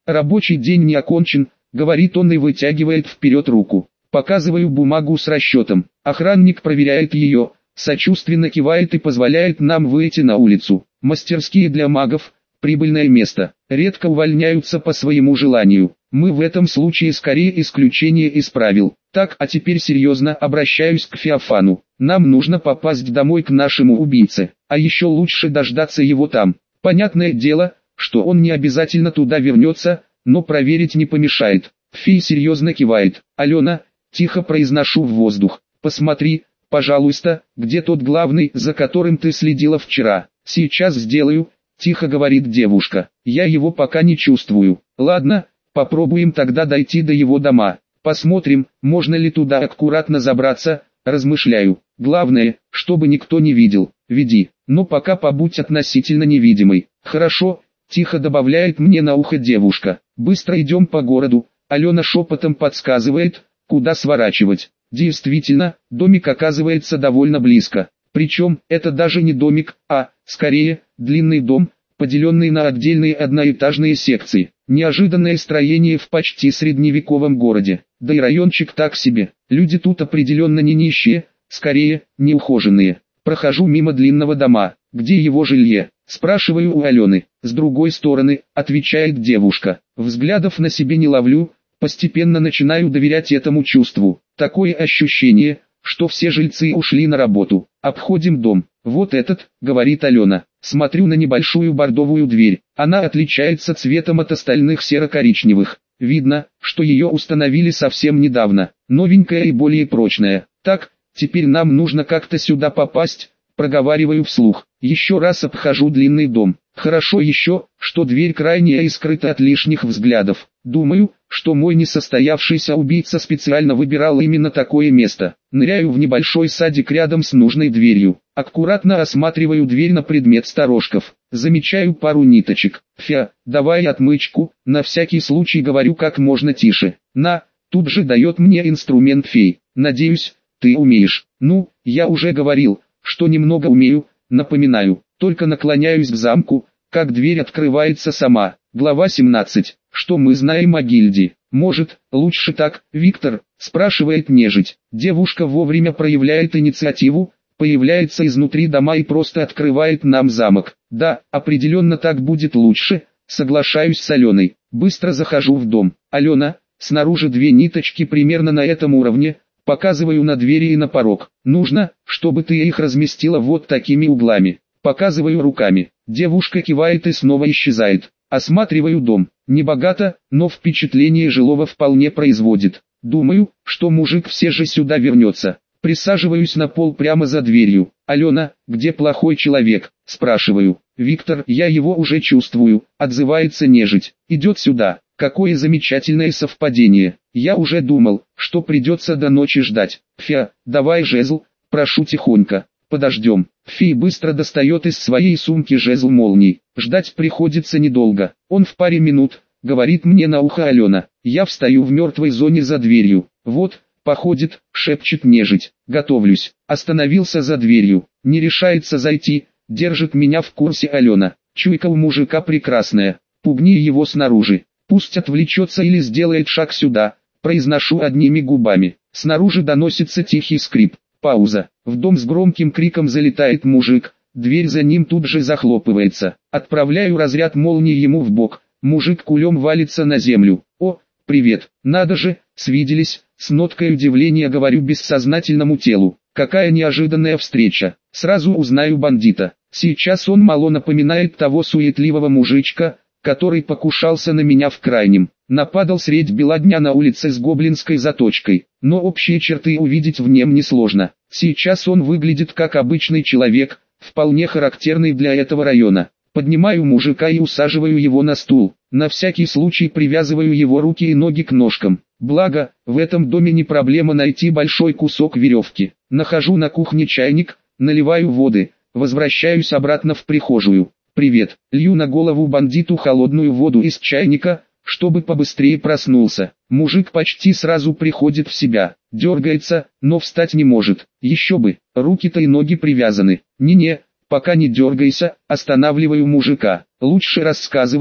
Рабочий день не окончен, говорит он и вытягивает вперед руку. Показываю бумагу с расчетом. Охранник проверяет ее, сочувственно кивает и позволяет нам выйти на улицу. Мастерские для магов – прибыльное место. Редко увольняются по своему желанию. Мы в этом случае скорее исключение из правил. Так, а теперь серьезно обращаюсь к Феофану. Нам нужно попасть домой к нашему убийце, а еще лучше дождаться его там. Понятное дело, что он не обязательно туда вернется, но проверить не помешает. Фи серьезно кивает. Алена, тихо произношу в воздух. Посмотри, пожалуйста, где тот главный, за которым ты следила вчера. Сейчас сделаю, тихо говорит девушка. Я его пока не чувствую. Ладно, попробуем тогда дойти до его дома. Посмотрим, можно ли туда аккуратно забраться, размышляю. Главное, чтобы никто не видел. Веди, но пока побудь относительно невидимой. Хорошо, тихо добавляет мне на ухо девушка. Быстро идем по городу. Алена шепотом подсказывает, куда сворачивать. Действительно, домик оказывается довольно близко. Причем, это даже не домик, а, скорее, длинный дом, поделенный на отдельные одноэтажные секции. Неожиданное строение в почти средневековом городе. Да и райончик так себе. Люди тут определенно не нищие, скорее, неухоженные. Прохожу мимо длинного дома. Где его жилье? Спрашиваю у Алены. С другой стороны, отвечает девушка. Взглядов на себе не ловлю, постепенно начинаю доверять этому чувству. Такое ощущение, что все жильцы ушли на работу. Обходим дом. Вот этот, говорит Алена. Смотрю на небольшую бордовую дверь. Она отличается цветом от остальных серо-коричневых. Видно, что ее установили совсем недавно. Новенькая и более прочная. Так, теперь нам нужно как-то сюда попасть, проговариваю вслух. Еще раз обхожу длинный дом. Хорошо еще, что дверь крайняя и скрыта от лишних взглядов. Думаю, что мой несостоявшийся убийца специально выбирал именно такое место. Ныряю в небольшой садик рядом с нужной дверью. Аккуратно осматриваю дверь на предмет сторожков. Замечаю пару ниточек. Фя, давай отмычку, на всякий случай говорю как можно тише. На, тут же дает мне инструмент фей. Надеюсь, ты умеешь. Ну, я уже говорил, что немного умею, напоминаю. Только наклоняюсь к замку, как дверь открывается сама. Глава 17. Что мы знаем о гильдии? Может, лучше так, Виктор, спрашивает нежить. Девушка вовремя проявляет инициативу, появляется изнутри дома и просто открывает нам замок. Да, определенно так будет лучше, соглашаюсь с Аленой. Быстро захожу в дом. Алена, снаружи две ниточки примерно на этом уровне, показываю на двери и на порог. Нужно, чтобы ты их разместила вот такими углами. Показываю руками. Девушка кивает и снова исчезает. Осматриваю дом. Небогато, но впечатление жилого вполне производит. Думаю, что мужик все же сюда вернется. Присаживаюсь на пол прямо за дверью. Алена, где плохой человек? Спрашиваю. Виктор, я его уже чувствую, отзывается нежить. Идет сюда. Какое замечательное совпадение. Я уже думал, что придется до ночи ждать. Фя, давай жезл, прошу тихонько. Подождем. Фи быстро достает из своей сумки жезл молний. Ждать приходится недолго. Он в паре минут, говорит мне на ухо Алена. Я встаю в мертвой зоне за дверью. Вот, походит, шепчет нежить. Готовлюсь. Остановился за дверью. Не решается зайти, держит меня в курсе Алена. Чуйка у мужика прекрасная. Пугни его снаружи. Пусть отвлечется или сделает шаг сюда. Произношу одними губами. Снаружи доносится тихий скрип. Пауза. В дом с громким криком залетает мужик. Дверь за ним тут же захлопывается. Отправляю разряд молнии ему в бок. Мужик кулем валится на землю. О, привет. Надо же, свиделись. С ноткой удивления говорю бессознательному телу. Какая неожиданная встреча. Сразу узнаю бандита. Сейчас он мало напоминает того суетливого мужичка, который покушался на меня в крайнем. Нападал средь бела дня на улице с гоблинской заточкой, но общие черты увидеть в нем несложно. Сейчас он выглядит как обычный человек, вполне характерный для этого района. Поднимаю мужика и усаживаю его на стул. На всякий случай привязываю его руки и ноги к ножкам. Благо, в этом доме не проблема найти большой кусок веревки. Нахожу на кухне чайник, наливаю воды, возвращаюсь обратно в прихожую. Привет, лью на голову бандиту холодную воду из чайника, чтобы побыстрее проснулся. Мужик почти сразу приходит в себя, дергается, но встать не может. Еще бы, руки-то и ноги привязаны. Не-не, пока не дергайся, останавливаю мужика. Лучше рассказывай,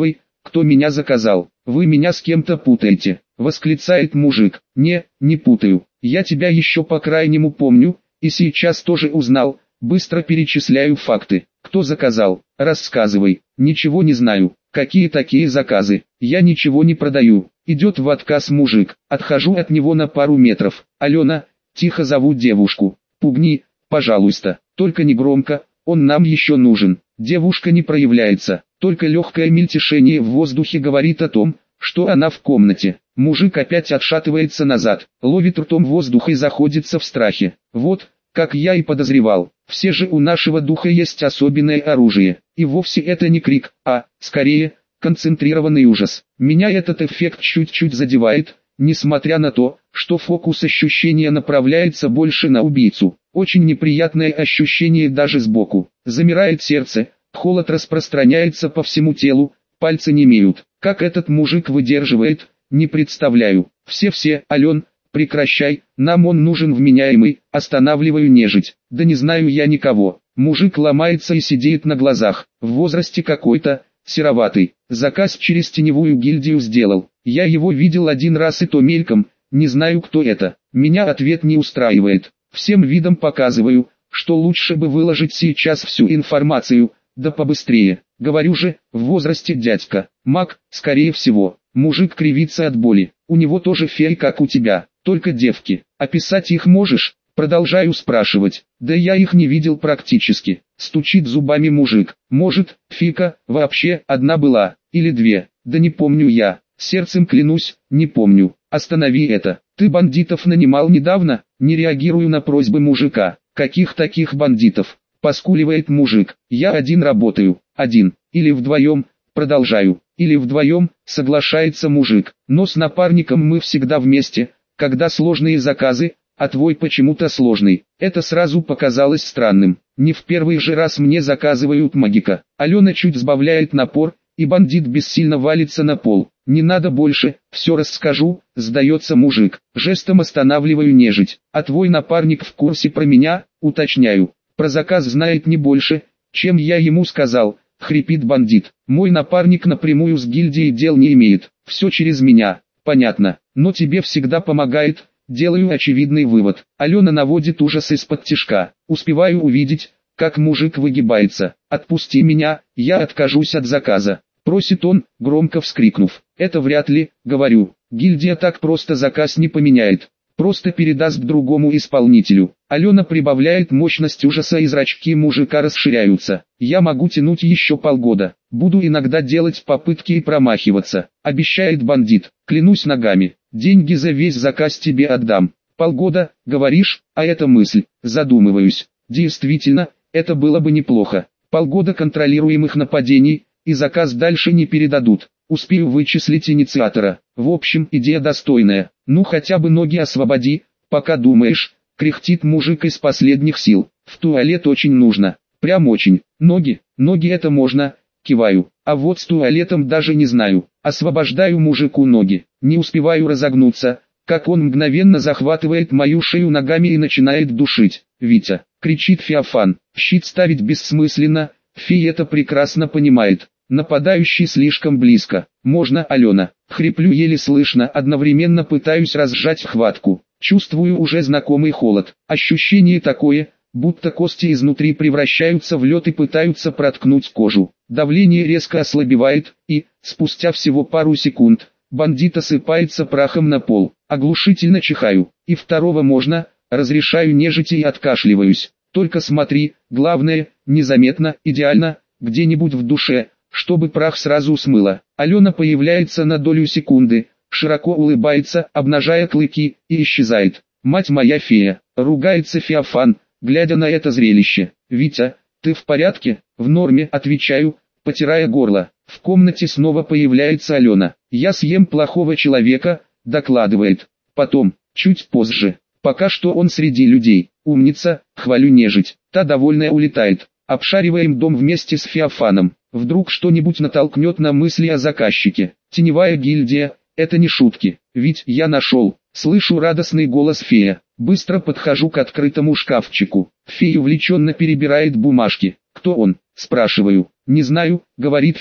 кто меня заказал. Вы меня с кем-то путаете, восклицает мужик. Не путаю, я тебя еще по крайнему помню, и сейчас тоже узнал, быстро перечисляю факты. Кто заказал? Рассказывай. Ничего не знаю. Какие такие заказы? Я ничего не продаю. Идет в отказ мужик. Отхожу от него на пару метров. Алена, тихо зову девушку. Пугни, пожалуйста, только не громко, он нам еще нужен. Девушка не проявляется, только легкое мельтешение в воздухе говорит о том, что она в комнате. Мужик опять отшатывается назад, ловит ртом воздух и заходится в страхе. Вот, как я и подозревал, все же у нашего духа есть особенное оружие. И вовсе это не крик, а, скорее, концентрированный ужас. Меня этот эффект чуть-чуть задевает, несмотря на то, что фокус ощущения направляется больше на убийцу. Очень неприятное ощущение даже сбоку. Замирает сердце, холод распространяется по всему телу, пальцы немеют. Как этот мужик выдерживает, не представляю. Все, Ален, прекращай, нам он нужен вменяемый, останавливаю нежить. Да не знаю я никого. Мужик ломается и сидит на глазах, в возрасте какой-то, сероватый. Заказ через теневую гильдию сделал. Я его видел один раз и то мельком, не знаю кто это. Меня ответ не устраивает. Всем видом показываю, что лучше бы выложить сейчас всю информацию, да побыстрее. Говорю же, в возрасте дядька, маг, скорее всего. Мужик кривится от боли. У него тоже феи как у тебя, только девки. Описать их можешь? Продолжаю спрашивать. Да я их не видел практически. Стучит зубами мужик. Может, фика, вообще, одна была, или две. Да не помню я. Сердцем клянусь, не помню. Останови это. Ты бандитов нанимал недавно? Не реагирую на просьбы мужика. Каких таких бандитов? Поскуливает мужик. Я один работаю. Один. Или вдвоем. Продолжаю. Или вдвоем, соглашается мужик. Но с напарником мы всегда вместе, когда сложные заказы, а твой почему-то сложный. Это сразу показалось странным. Не в первый же раз мне заказывают магика. Алена чуть сбавляет напор, и бандит бессильно валится на пол. Не надо больше, все расскажу, сдается мужик. Жестом останавливаю нежить. А твой напарник в курсе про меня, уточняю. Про заказ знает не больше, чем я ему сказал, хрипит бандит. Мой напарник напрямую с гильдией дел не имеет. Все через меня, понятно, но тебе всегда помогает. Делаю очевидный вывод. Алена наводит ужас из-под тишка. Успеваю увидеть, как мужик выгибается. «Отпусти меня, я откажусь от заказа», — просит он, громко вскрикнув. «Это вряд ли», — говорю. «Гильдия так просто заказ не поменяет. Просто передаст другому исполнителю». Алена прибавляет мощность ужаса и зрачки мужика расширяются. «Я могу тянуть еще полгода. Буду иногда делать попытки и промахиваться», — обещает бандит. «Клянусь ногами. Деньги за весь заказ тебе отдам». «Полгода, говоришь, а это мысль». Задумываюсь. Действительно, это было бы неплохо. Полгода контролируемых нападений, и заказ дальше не передадут. Успею вычислить инициатора. В общем, идея достойная. Ну хотя бы ноги освободи, пока думаешь, кряхтит мужик из последних сил. В туалет очень нужно. Прям очень. Ноги это можно, киваю. А вот с туалетом даже не знаю. Освобождаю мужику ноги. Не успеваю разогнуться, как он мгновенно захватывает мою шею ногами и начинает душить. «Витя!» — кричит Феофан. «Щит ставить бессмысленно, фея это прекрасно понимает. Нападающий слишком близко. Можно, Алена?» Хриплю еле слышно, одновременно пытаюсь разжать хватку. Чувствую уже знакомый холод. Ощущение такое, будто кости изнутри превращаются в лед и пытаются проткнуть кожу. Давление резко ослабевает, и, спустя всего пару секунд, бандит осыпается прахом на пол. Оглушительно чихаю. И второго можно, разрешаю нежити и откашливаюсь. Только смотри, главное, незаметно, идеально, где-нибудь в душе, чтобы прах сразу смыло. Алена появляется на долю секунды, широко улыбается, обнажая клыки, и исчезает. «Мать моя фея!» — ругается Феофан, глядя на это зрелище. «Витя, ты в порядке?» «В норме», — отвечаю, потирая горло. В комнате снова появляется Алена. «Я съем плохого человека», — докладывает. «Потом, чуть позже. Пока что он среди людей. Умница», — хвалю нежить. Та довольная улетает. Обшариваем дом вместе с Феофаном. Вдруг что-нибудь натолкнет на мысли о заказчике. Теневая гильдия, это не шутки. Ведь я нашел. Слышу радостный голос фея. Быстро подхожу к открытому шкафчику. Фея увлеченно перебирает бумажки. «Кто он?» — спрашиваю. «Не знаю», — говорит фея.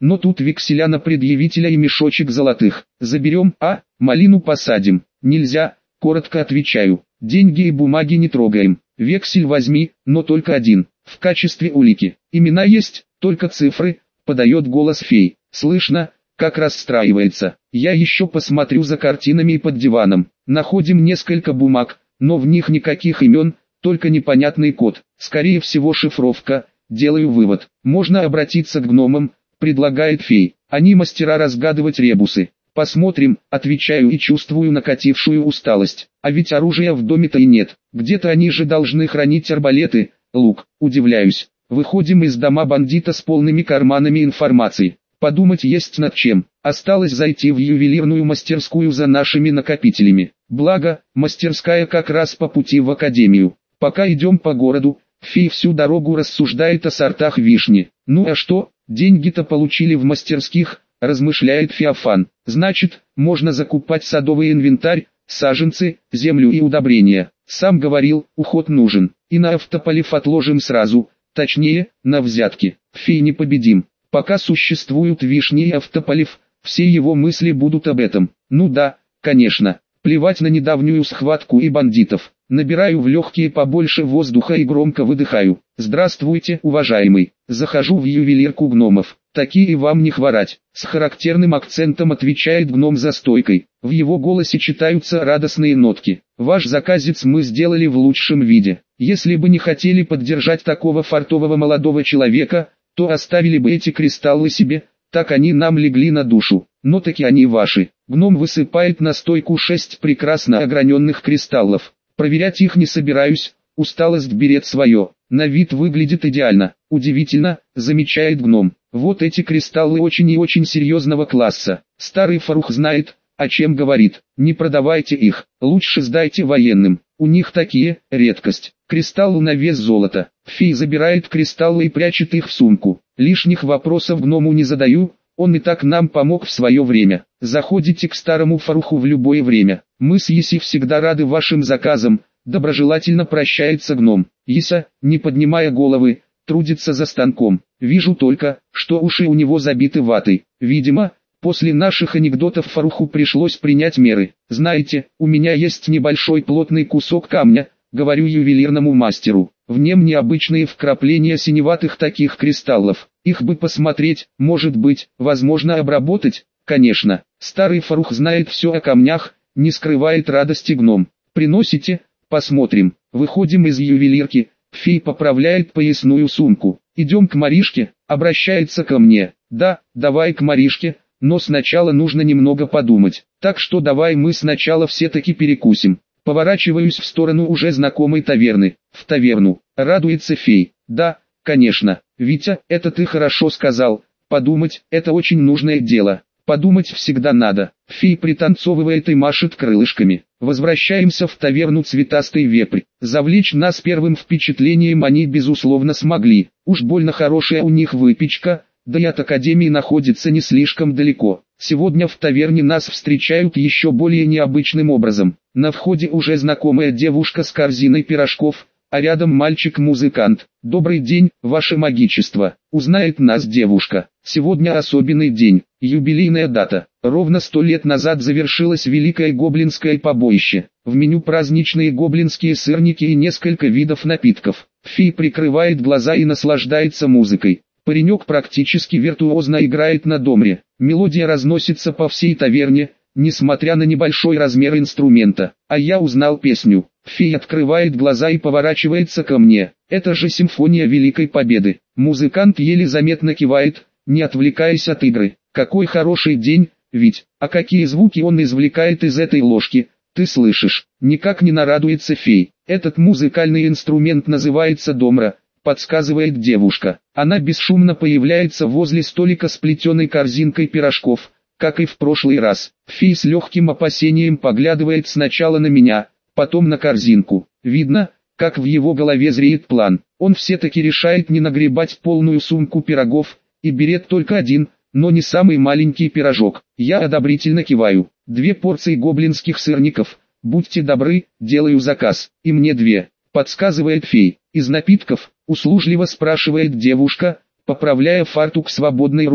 но тут векселя на предъявителя и мешочек золотых. Заберем, а малину посадим. Нельзя, коротко отвечаю. Деньги и бумаги не трогаем. Вексель возьми, но только один, в качестве улики. Имена есть, только цифры, подает голос фей. Слышно, как расстраивается. Я еще посмотрю за картинами и под диваном. Находим несколько бумаг, но в них никаких имен, только непонятный код. Скорее всего шифровка. Делаю вывод. Можно обратиться к гномам, предлагает фей. Они мастера разгадывать ребусы. Посмотрим, отвечаю и чувствую накатившую усталость. А ведь оружия в доме-то и нет. Где-то они же должны хранить арбалеты, лук. Удивляюсь. Выходим из дома бандита с полными карманами информации. Подумать есть над чем. Осталось зайти в ювелирную мастерскую за нашими накопителями. Благо, мастерская как раз по пути в академию. Пока идем по городу, фей всю дорогу рассуждает о сортах вишни. Ну а что, деньги-то получили в мастерских, размышляет Феофан. Значит, можно закупать садовый инвентарь, саженцы, землю и удобрения. Сам говорил, уход нужен. И на автополив отложим сразу, точнее, на взятки. Фей непобедим. Пока существуют вишни и автополив, все его мысли будут об этом. Ну да, конечно. Плевать на недавнюю схватку и бандитов. Набираю в легкие побольше воздуха и громко выдыхаю. Здравствуйте, уважаемый. Захожу в ювелирку гномов. Такие вам не хворать. С характерным акцентом отвечает гном за стойкой. В его голосе читаются радостные нотки. Ваш заказец мы сделали в лучшем виде. Если бы не хотели поддержать такого фартового молодого человека, то оставили бы эти кристаллы себе, так они нам легли на душу. Но таки они ваши. Гном высыпает на стойку 6 прекрасно ограненных кристаллов. Проверять их не собираюсь, усталость берет свое. На вид выглядит идеально. Удивительно, замечает гном. Вот эти кристаллы очень и очень серьезного класса. Старый Фарух знает, о чем говорит. Не продавайте их, лучше сдайте военным. У них такие, редкость. Кристаллы на вес золота. Фей забирает кристаллы и прячет их в сумку. Лишних вопросов гному не задаю, он и так нам помог в свое время. Заходите к старому Фаруху в любое время. Мы с Еси всегда рады вашим заказам, доброжелательно прощается гном. Еся, не поднимая головы, трудится за станком. Вижу только, что уши у него забиты ватой. Видимо, после наших анекдотов Фаруху пришлось принять меры. Знаете, у меня есть небольшой плотный кусок камня, говорю ювелирному мастеру. В нем необычные вкрапления синеватых таких кристаллов. Их бы посмотреть, может быть, возможно обработать, конечно. Старый Фарух знает все о камнях, не скрывает радости гном. Приносите, посмотрим. Выходим из ювелирки, фей поправляет поясную сумку. Идем к Маришке, обращается ко мне. Да, давай к Маришке, но сначала нужно немного подумать. Так что давай мы сначала все-таки перекусим. Поворачиваюсь в сторону уже знакомой таверны. В таверну. Радуется фей. Да, конечно. Витя, это ты хорошо сказал. Подумать, это очень нужное дело. Подумать всегда надо. Фей пританцовывает и машет крылышками. Возвращаемся в таверну «Цветастый вепрь». Завлечь нас первым впечатлением они безусловно смогли. Уж больно хорошая у них выпечка, да и от академии находится не слишком далеко. Сегодня в таверне нас встречают еще более необычным образом. На входе уже знакомая девушка с корзиной пирожков, а рядом мальчик-музыкант. «Добрый день, ваше магичество!» Узнает нас девушка. Сегодня особенный день, юбилейная дата. Ровно 100 лет назад завершилось Великое Гоблинское побоище. В меню праздничные гоблинские сырники и несколько видов напитков. Фей прикрывает глаза и наслаждается музыкой. Паренек практически виртуозно играет на домре. Мелодия разносится по всей таверне, несмотря на небольшой размер инструмента. А я узнал песню. Фей открывает глаза и поворачивается ко мне. Это же симфония Великой Победы. Музыкант еле заметно кивает, не отвлекаясь от игры. Какой хороший день, ведь, а какие звуки он извлекает из этой ложки, ты слышишь? Никак не нарадуется фей. Этот музыкальный инструмент называется домра, подсказывает девушка. Она бесшумно появляется возле столика с плетеной корзинкой пирожков, как и в прошлый раз. Фей с легким опасением поглядывает сначала на меня, потом на корзинку. Видно, как в его голове зреет план. Он все-таки решает не нагребать полную сумку пирогов, и берет только один, но не самый маленький пирожок. Я одобрительно киваю. 2 порции гоблинских сырников. Будьте добры, делаю заказ. И мне 2, подсказывает фей. Из напитков, услужливо спрашивает девушка, поправляя фартук свободной рукой.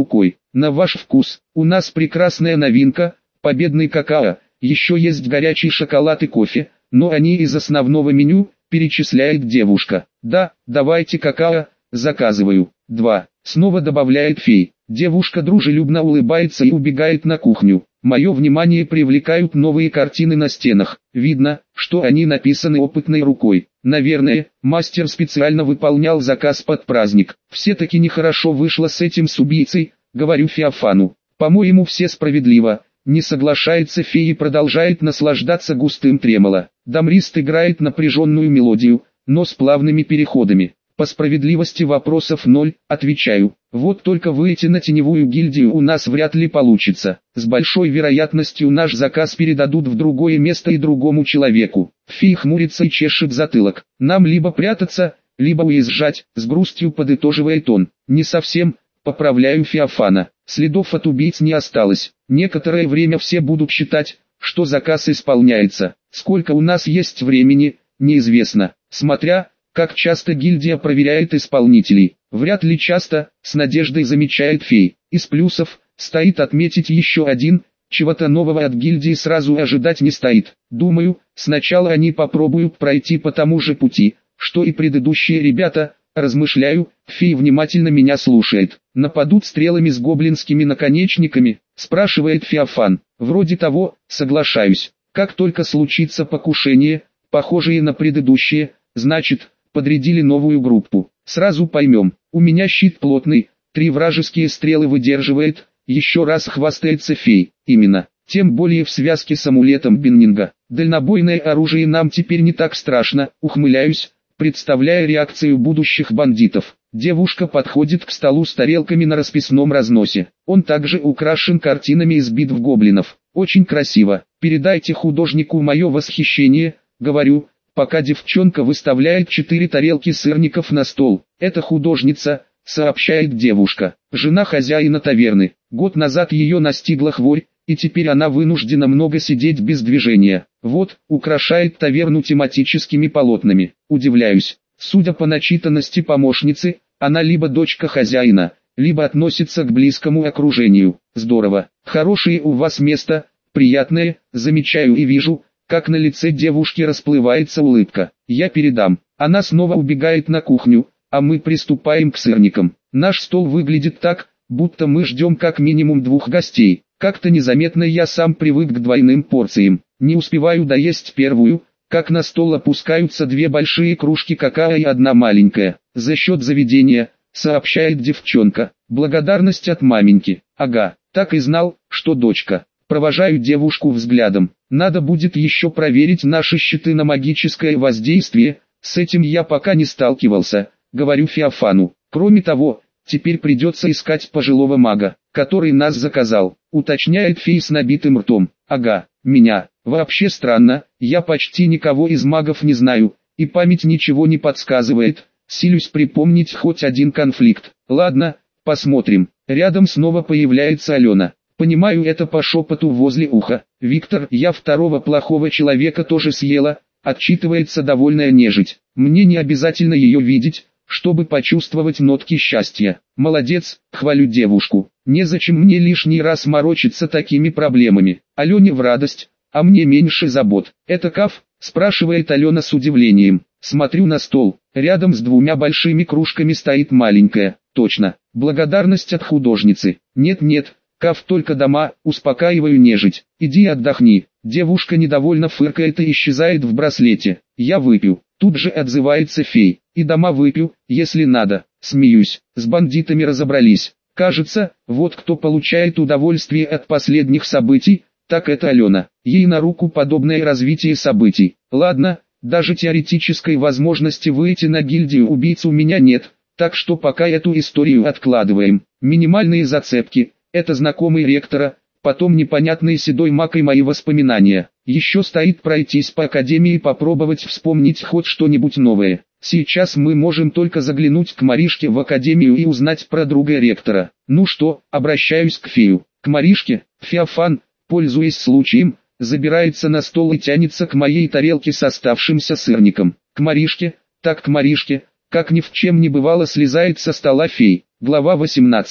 На ваш вкус, у нас прекрасная новинка, победный какао, еще есть горячий шоколад и кофе, но они из основного меню, перечисляет девушка. Да, давайте какао, заказываю. 2. Снова добавляет фей. Девушка дружелюбно улыбается и убегает на кухню. Мое внимание привлекают новые картины на стенах. Видно, что они написаны опытной рукой. Наверное, мастер специально выполнял заказ под праздник. Все-таки нехорошо вышло с этим с убийцей, говорю Феофану. По-моему, все справедливо. Не соглашается фея и продолжает наслаждаться густым тремоло. Дамрист играет напряженную мелодию, но с плавными переходами. По справедливости вопросов ноль, отвечаю. Вот только выйти на теневую гильдию у нас вряд ли получится. С большой вероятностью наш заказ передадут в другое место и другому человеку. Фей хмурится и чешет затылок. Нам либо прятаться, либо уезжать, с грустью подытоживает он. Не совсем, поправляю Феофана. Следов от убийц не осталось. Некоторое время все будут считать, что заказ исполняется. Сколько у нас есть времени, неизвестно. Смотря, как часто гильдия проверяет исполнителей. Вряд ли часто, с надеждой замечает фей. Из плюсов, стоит отметить еще один, чего-то нового от гильдии сразу ожидать не стоит. Думаю, сначала они попробуют пройти по тому же пути, что и предыдущие ребята. Размышляю, фей внимательно меня слушает. Нападут стрелами с гоблинскими наконечниками, спрашивает Феофан. Вроде того, соглашаюсь. Как только случится покушение, похожее на предыдущее, значит, подрядили новую группу. Сразу поймем, у меня щит плотный, 3 вражеские стрелы выдерживает, еще раз хвастается фей. Именно, тем более в связке с амулетом Биннинга. Дальнобойное оружие нам теперь не так страшно, ухмыляюсь, представляя реакцию будущих бандитов. Девушка подходит к столу с тарелками на расписном разносе. Он также украшен картинами из битв гоблинов. Очень красиво. Передайте художнику мое восхищение, говорю, пока девчонка выставляет 4 тарелки сырников на стол. Это художница, сообщает девушка, жена хозяина таверны. Год назад ее настигла хворь, и теперь она вынуждена много сидеть без движения. Вот, украшает таверну тематическими полотнами. Удивляюсь. Судя по начитанности помощницы, она либо дочка хозяина, либо относится к близкому окружению. Здорово. Хорошее у вас место, приятное, замечаю и вижу, как на лице девушки расплывается улыбка. Я передам. Она снова убегает на кухню, а мы приступаем к сырникам. Наш стол выглядит так, будто мы ждем как минимум 2 гостей. Как-то незаметно я сам привык к двойным порциям. Не успеваю доесть первую, как на стол опускаются 2 большие кружки какао и 1 маленькая. За счет заведения, сообщает девчонка. Благодарность от маменьки. Ага, так и знал, что дочка. Провожаю девушку взглядом. Надо будет еще проверить наши щиты на магическое воздействие. С этим я пока не сталкивался, говорю Феофану. Кроме того, теперь придется искать пожилого мага, который нас заказал, уточняет фей с набитым ртом. Ага, меня. Вообще странно, я почти никого из магов не знаю, и память ничего не подсказывает. Силюсь припомнить хоть один конфликт. Ладно, посмотрим. Рядом снова появляется Алена. Понимаю это по шепоту возле уха. Виктор, я второго плохого человека тоже съела, отчитывается довольная нежить. Мне не обязательно ее видеть, чтобы почувствовать нотки счастья. Молодец, хвалю девушку. Незачем мне лишний раз морочиться такими проблемами. Алене в радость, а мне меньше забот. Это каф? Спрашивает Алена с удивлением. Смотрю на стол. Рядом с 2 большими кружками стоит маленькая. Точно. Благодарность от художницы. Нет-нет, каф только дома, успокаиваю нежить. Иди отдохни. Девушка недовольно фыркает и исчезает в браслете. Я выпью. Тут же отзывается фей. И дома выпью, если надо. Смеюсь. С бандитами разобрались. Кажется, вот кто получает удовольствие от последних событий, так это Алена. Ей на руку подобное развитие событий. Ладно, даже теоретической возможности выйти на гильдию убийц у меня нет, так что пока эту историю откладываем. Минимальные зацепки, это знакомый ректора, потом непонятный седой маг и мои воспоминания. Еще стоит пройтись по академии и попробовать вспомнить хоть что-нибудь новое. Сейчас мы можем только заглянуть к Маришке в академию и узнать про друга ректора. Ну что, обращаюсь к фею. К Маришке, Феофан, пользуясь случаем, забирается на стол и тянется к моей тарелке с оставшимся сырником. К Маришке, так к Маришке, как ни в чем не бывало слезает со стола фей. Глава 18.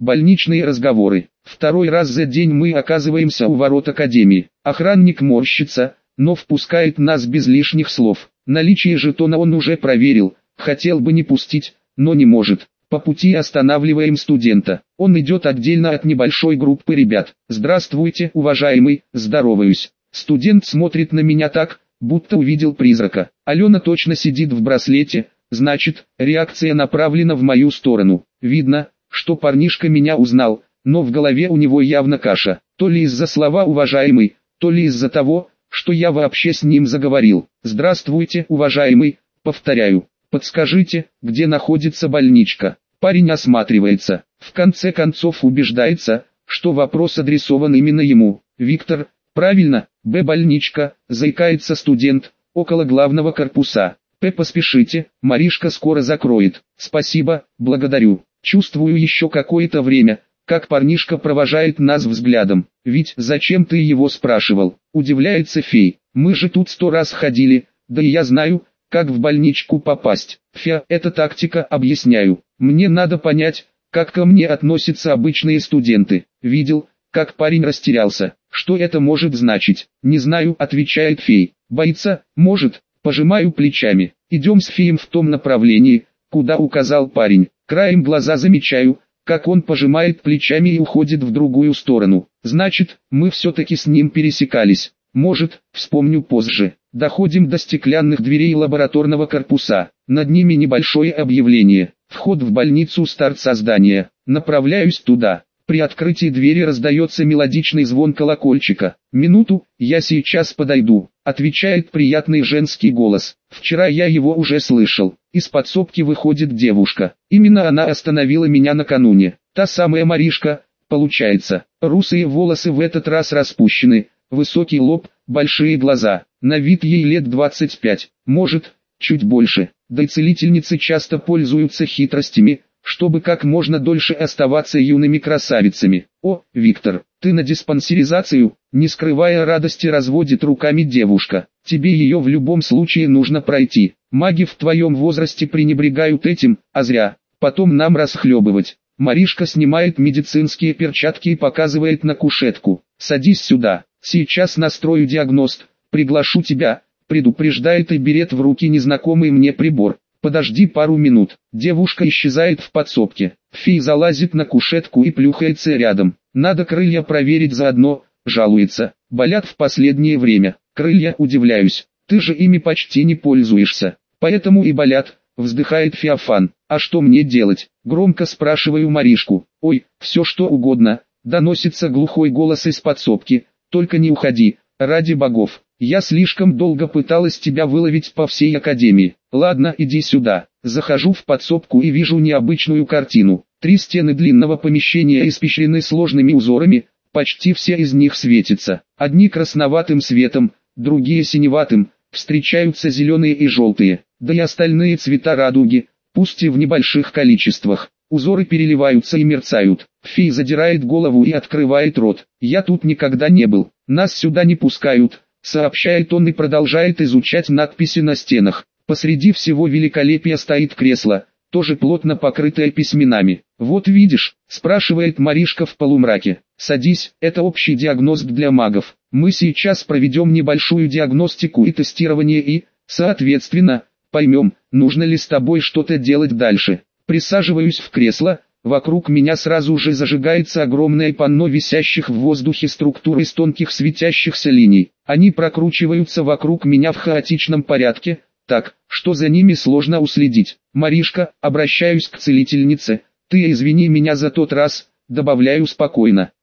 Больничные разговоры. Второй раз за день мы оказываемся у ворот академии. Охранник морщится, но впускает нас без лишних слов. Наличие жетона он уже проверил, хотел бы не пустить, но не может. По пути останавливаем студента. Он идет отдельно от небольшой группы ребят. «Здравствуйте, уважаемый», здороваюсь. Студент смотрит на меня так, будто увидел призрака. Алена точно сидит в браслете, значит, реакция направлена в мою сторону. Видно, что парнишка меня узнал, но в голове у него явно каша. То ли из-за слова «уважаемый», то ли из-за того, что я вообще с ним заговорил. «Здравствуйте, уважаемый», повторяю. «Подскажите, где находится больничка?» Парень осматривается. В конце концов убеждается, что вопрос адресован именно ему. «Виктор, правильно, больничка», заикается студент, около главного корпуса. Поспешите, Маришка скоро закроет». «Спасибо, благодарю». Чувствую еще какое-то время, как парнишка провожает нас взглядом. «Ведь зачем ты его спрашивал?» Удивляется фей. «Мы же тут 100 раз ходили, да и я знаю, как в больничку попасть». Это тактика, объясняю. Мне надо понять, как ко мне относятся обычные студенты. Видел, как парень растерялся. Что это может значить? Не знаю, отвечает фей. Боится? Может. Пожимаю плечами. Идем с феем в том направлении, куда указал парень. Краем глаза замечаю, как он пожимает плечами и уходит в другую сторону. Значит, мы все-таки с ним пересекались. Может, вспомню позже. Доходим до стеклянных дверей лабораторного корпуса. Над ними небольшое объявление. Вход в больницу с торца здания. Направляюсь туда. При открытии двери раздается мелодичный звон колокольчика. «Минуту, я сейчас подойду», отвечает приятный женский голос. Вчера я его уже слышал. Из подсобки выходит девушка. Именно она остановила меня накануне. Та самая Маришка, получается. Русые волосы в этот раз распущены, высокий лоб, большие глаза. На вид ей лет 25, может, чуть больше. Да и целительницы часто пользуются хитростями, чтобы как можно дольше оставаться юными красавицами. «О, Виктор, ты на диспансеризацию?» Не скрывая радости, разводит руками девушка. «Тебе ее в любом случае нужно пройти. Маги в твоем возрасте пренебрегают этим, а зря. Потом нам расхлебывать». Маришка снимает медицинские перчатки и показывает на кушетку. «Садись сюда, сейчас настрою диагност, приглашу тебя», предупреждает и берет в руки незнакомый мне прибор. «Подожди пару минут». Девушка исчезает в подсобке. Фей залазит на кушетку и плюхается рядом. «Надо крылья проверить заодно», жалуется. «Болят в последнее время». «Крылья?» удивляюсь. «Ты же ими почти не пользуешься. Поэтому и болят», вздыхает Феофан. «А что мне делать?» Громко спрашиваю Маришку. «Ой, все что угодно», доносится глухой голос из подсобки. «Только не уходи, ради богов. Я слишком долго пыталась тебя выловить по всей академии. Ладно, иди сюда». Захожу в подсобку и вижу необычную картину. 3 стены длинного помещения испещрены сложными узорами, почти все из них светятся. Одни красноватым светом, другие синеватым, встречаются зеленые и желтые, да и остальные цвета радуги, пусть и в небольших количествах. Узоры переливаются и мерцают. Фей задирает голову и открывает рот. «Я тут никогда не был. Нас сюда не пускают», сообщает он и продолжает изучать надписи на стенах. Посреди всего великолепия стоит кресло, тоже плотно покрытое письменами. «Вот видишь?» – спрашивает Маришка в полумраке. «Садись, это общий диагност для магов. Мы сейчас проведем небольшую диагностику и тестирование и, соответственно, поймем, нужно ли с тобой что-то делать дальше». Присаживаюсь в кресло, вокруг меня сразу же зажигается огромное панно висящих в воздухе структур из тонких светящихся линий. Они прокручиваются вокруг меня в хаотичном порядке, так, что за ними сложно уследить. «Маришка», обращаюсь к целительнице, «ты извини меня за тот раз», добавляю спокойно.